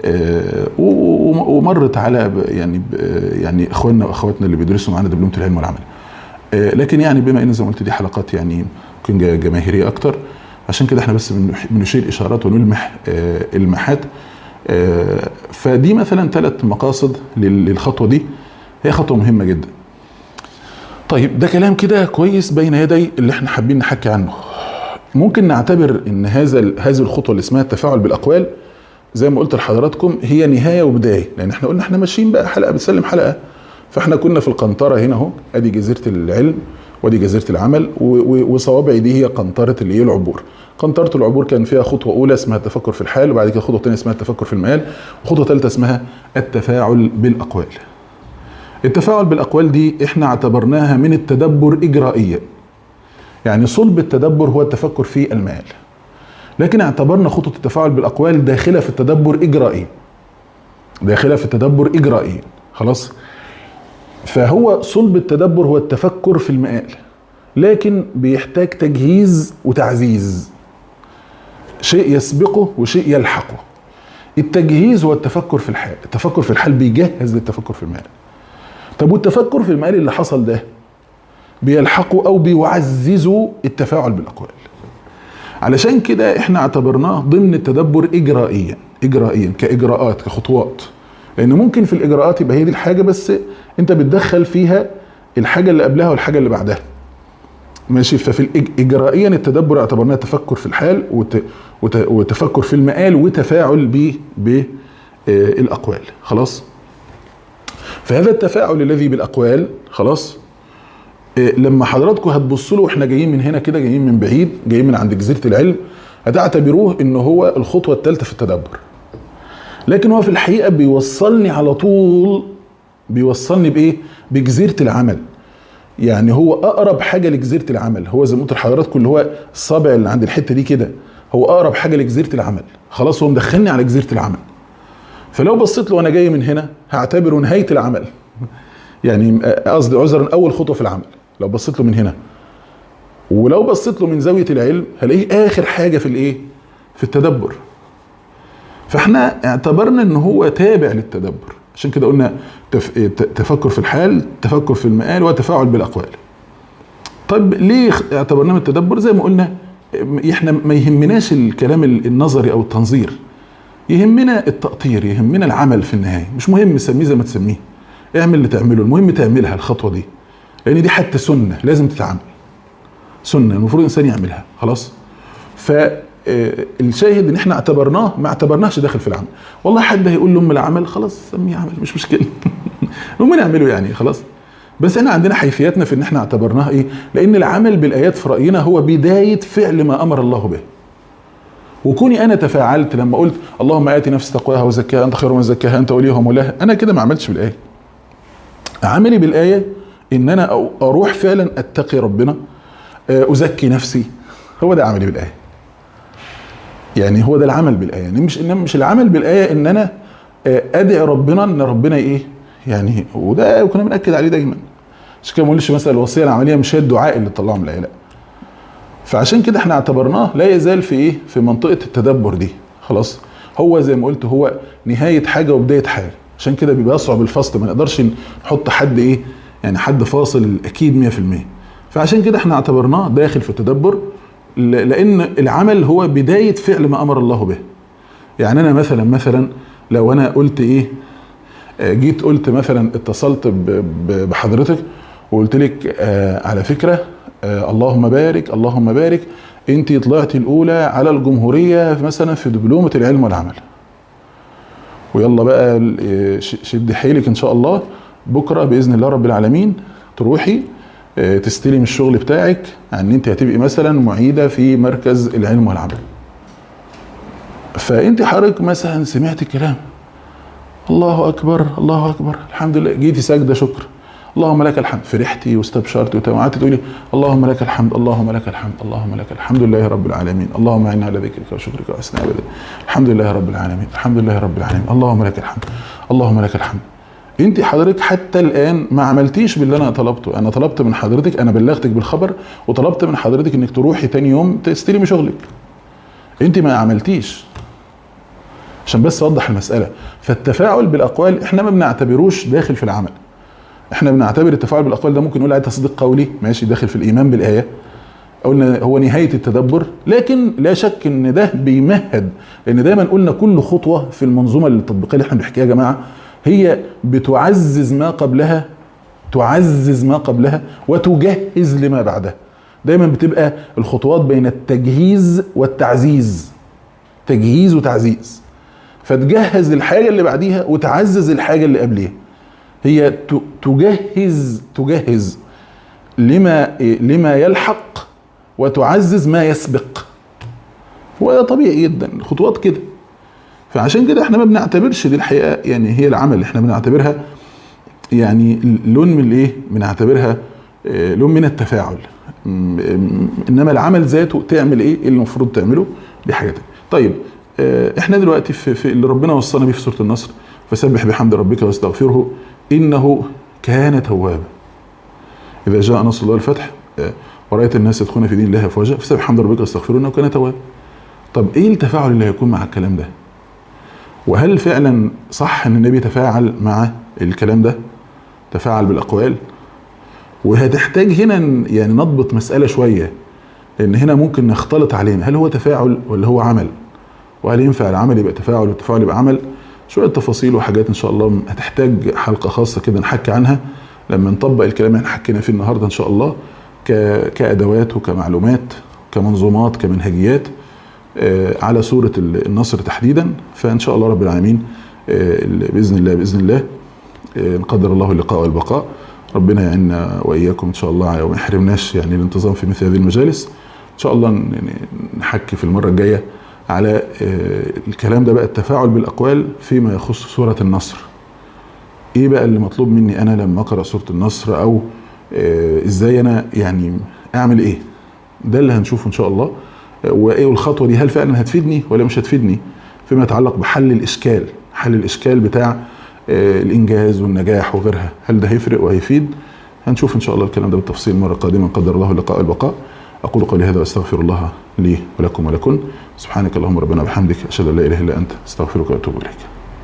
ومرت على يعني اخواننا واخواتنا اللي بيدرسوا معانا دبلومه العلم والعمل. لكن يعني بما ان زي ما قلت دي حلقات يعني ممكن جماهيريه اكتر، عشان كده احنا بس بنشير اشارات ونلمح المحات. فدي مثلا 3 مقاصد للخطوه دي، هي خطوه مهمه جدا. طيب ده كلام كده كويس بين يدي اللي احنا حابين نحكي عنه. ممكن نعتبر ان هذه الخطوه اللي اسمها التفاعل بالاقوال زي ما قلت لحضراتكم هي نهايه وبدايه، لان احنا قلنا احنا ماشيين بقى حلقه بتسلم حلقه. فاحنا كنا في القنطره هنا اهو، ادي جزيره العلم ودي جزيره العمل، وصوابعي دي هي قنطره اللي هي العبور. قنطره العبور كان فيها خطوه اولى اسمها التفكر في الحال، وبعد كده خطوه ثانيه اسمها التفكر في المآل، وخطوه ثالثه اسمها التفاعل بالاقوال. التفاعل بالاقوال دي احنا اعتبرناها من التدبر اجرائيا، يعني صلب التدبر هو التفكر في المآل، لكن اعتبرنا خطوه التفاعل بالاقوال داخله في التدبر اجرائيا، خلاص. فهو صلب التدبر هو التفكر في المآل، لكن بيحتاج تجهيز وتعزيز، شيء يسبقه وشيء يلحقه. التجهيز هو التفكر في الحال، التفكر في الحال بيجهز للتفكر في المآل. طب والتفكر في المآل اللي حصل ده بيلحقه او بيعززوا التفاعل بالاقوال. علشان كده احنا اعتبرناه ضمن التدبر اجرائيا كاجراءات كخطوات، لان ممكن في الاجراءات يبقى هي دي الحاجه بس انت بتدخل فيها الحاجه اللي قبلها والحاجه اللي بعدها. ماشي. ففي اجرائيا التدبر اعتبرناه تفكر في الحال وتفكر في المآل وتفاعل بالاقوال. خلاص. فهذا التفاعل الذي بالاقوال خلاص لما حضراتكم هتبصوا له واحنا جايين من هنا كده، جايين من بعيد، جايين من عند جزيره العلم، هتعتبروه انه هو الخطوه الثالثه في التدبر. لكن هو في الحقيقه بيوصلني على طول، بيوصلني بايه؟ بجزيره العمل. يعني هو اقرب حاجه لجزيره العمل. هو زي ما قلت لحضراتكم اللي هو الصابع اللي عند الحته دي كده، هو اقرب حاجه لجزيره العمل. خلاص، هو مدخلني على جزيره العمل. فلو بصيت له وانا جاي من هنا هعتبره نهايه العمل. يعني قصدي عذرا اول خطوه في العمل لو بصيت له من هنا. ولو بصيت له من زاويه العلم هلاقيه اخر حاجه في الايه؟ في التدبر. فاحنا اعتبرنا ان هو تابع للتدبر، عشان كده قلنا تفكر في الحال، تفكر في المآل، وتفاعل بالاقوال. طيب ليه اعتبرناه من التدبر؟ زي ما قلنا احنا ما يهمناش الكلام النظري او التنظير، يهمنا التأطير، يهمنا العمل في النهايه. مش مهم تسميه زي ما تسميه، اعمل اللي تعمله، المهم تعملها الخطوه دي، لان دي حتى سنه لازم تتعمل، سنه المفروض الانسان يعملها. خلاص. فالشاهد ان احنا اعتبرناه، ما اعتبرناهش داخل في العمل. والله حد هيقول له العمل، خلاص سميه عمل مش مشكله. المهم نعمله يعني خلاص. بس احنا عندنا حيثياتنا في ان احنا اعتبرناها ايه؟ لان العمل بالايات في راينا هو بدايه فعل ما امر الله به. وكوني انا تفاعلت لما قلت اللهم اتي نفس تقواها وزكاها انت خير من زكاها انت وليها ومولاها، انا كده ما عملتش بالايه. عملي بالايه ان انا اروح فعلا اتقي ربنا، ازكي نفسي، هو ده عملي بالايه. يعني هو ده العمل بالايه، يعني مش العمل بالايه ان انا ادعي ربنا ان ربنا ايه يعني. وده كنا بنأكد عليه دايما، عشان كده ما نقولش مثلا الوصيه العمليه مش هي الدعاء اللي طلعه من الايه، لا. فعشان كده احنا اعتبرناه لا يزال في ايه؟ في منطقه التدبر دي. خلاص. هو زي ما قلت هو نهايه حاجه وبدايه حاجه، عشان كده بيبقى صعب الفصل، ما نقدرش نحط حد ايه يعني حد فاصل اكيد 100%. فعشان كده احنا اعتبرناه داخل في التدبر، لان العمل هو بدايه فعل ما امر الله به. يعني انا مثلا لو انا قلت ايه، جيت قلت مثلا اتصلت بحضرتك وقلت لك على فكره اللهم بارك انت طلعتي الاولى على الجمهوريه مثلا في دبلومه العلم والعمل، ويلا بقى شد حيلك ان شاء الله بكره باذن الله رب العالمين تروحي تستلم الشغل بتاعك، ان انت هتبقي مثلا معيده في مركز العلم والعمل. فانت حضرتك مثلا سمعت الكلام، الله اكبر الله اكبر الحمد لله، جيتي ساجده شكر، اللهم لك الحمد، فرحتي واستبشرتي وقعدتي تقولي اللهم لك الحمد اللهم لك الحمد اللهم لك الحمد لله رب العالمين، اللهم اعنا على ذكرك وشكرك وحسن عبادتك، الحمد لله رب العالمين الحمد لله رب العالمين اللهم لك الحمد اللهم لك الحمد. انت حضرتك حتى الان ما عملتيش باللي انا طلبته. انا طلبت من حضرتك، انا بلغتك بالخبر وطلبت من حضرتك انك تروحي تاني يوم تستلمي شغلك، انت ما عملتيش، عشان بس اوضح المساله. فالتفاعل بالاقوال احنا ما بنعتبروش داخل في العمل، احنا بنعتبر التفاعل بالاقوال ده ممكن نقول عليه تصديق قولي، ماشي، داخل في الايمان بالايه، قلنا هو نهايه التدبر. لكن لا شك ان ده بيمهد، لان دايما قلنا كل خطوه في المنظومه التطبيقيه اللي احنا بنحكيها يا جماعه هي بتعزز ما قبلها، تعزز ما قبلها وتجهز لما بعدها. دايما بتبقى الخطوات بين التجهيز والتعزيز، تجهيز وتعزيز. فتجهز الحاجه اللي بعديها وتعزز الحاجه اللي قبليها. هي تجهز لما يلحق وتعزز ما يسبق. وده طبيعي جدا، الخطوات كده. فعشان كده احنا ما بنعتبرش دي الحقيقه يعني هي العمل، احنا بنعتبرها يعني لون من الايه؟ بنعتبرها لون من التفاعل. انما العمل ذاته تعمل ايه اللي المفروض تعمله دي حاجه تانية. طيب احنا دلوقتي في اللي ربنا وصانا بيه في سوره النصر، فسبح بحمد ربك واستغفره انه كان توابا. اذا جاء نصر الله الفتح ورأيت الناس يدخلون في دين الله افواجا فسبح بحمد ربك واستغفره انه كان توابا. طب ايه التفاعل اللي هيكون مع الكلام ده؟ وهل فعلا صح ان النبي تفاعل مع الكلام ده؟ تفاعل بالاقوال؟ وهتحتاج هنا يعني نضبط مسألة شوية، لان هنا ممكن نختلط علينا هل هو تفاعل ولا هو عمل، وهل ينفع العمل يبقى تفاعل والتفاعل يبقى عمل. شوية تفاصيل وحاجات ان شاء الله هتحتاج حلقة خاصة كده نحكي عنها لما نطبق الكلام اللي احنا حكينا فيه النهارده ان شاء الله، كأدوات وكمعلومات كمنظومات كمنهجيات على صورة النصر تحديدا. فإن شاء الله رب العالمين بإذن الله نقدر الله اللقاء والبقاء. ربنا يعيننا وإياكم إن شاء الله وما يحرمناش يعني الانتظام في مثل هذه المجالس. إن شاء الله نحكي في المرة الجاية على الكلام ده بقى، التفاعل بالأقوال فيما يخص سورة النصر. إيه بقى اللي مطلوب مني أنا لما أقرأ سورة النصر، أو إزاي أنا يعني أعمل إيه؟ ده اللي هنشوفه إن شاء الله. وإيه الخطوة دي، هل فعلا هتفيدني ولا مش هتفيدني فيما يتعلق بحل الإشكال بتاع الإنجاز والنجاح وغيرها. هل ده هيفرق وهيفيد؟ هنشوف إن شاء الله الكلام ده بالتفصيل مرة قادمة قدر الله اللقاء والبقاء. أقول قولي هذا وأستغفر الله لي ولكم ولكن. سبحانك اللهم ربنا وبحمدك، أشهد أن لا إله إلا أنت، أستغفرك وأتوب إليك.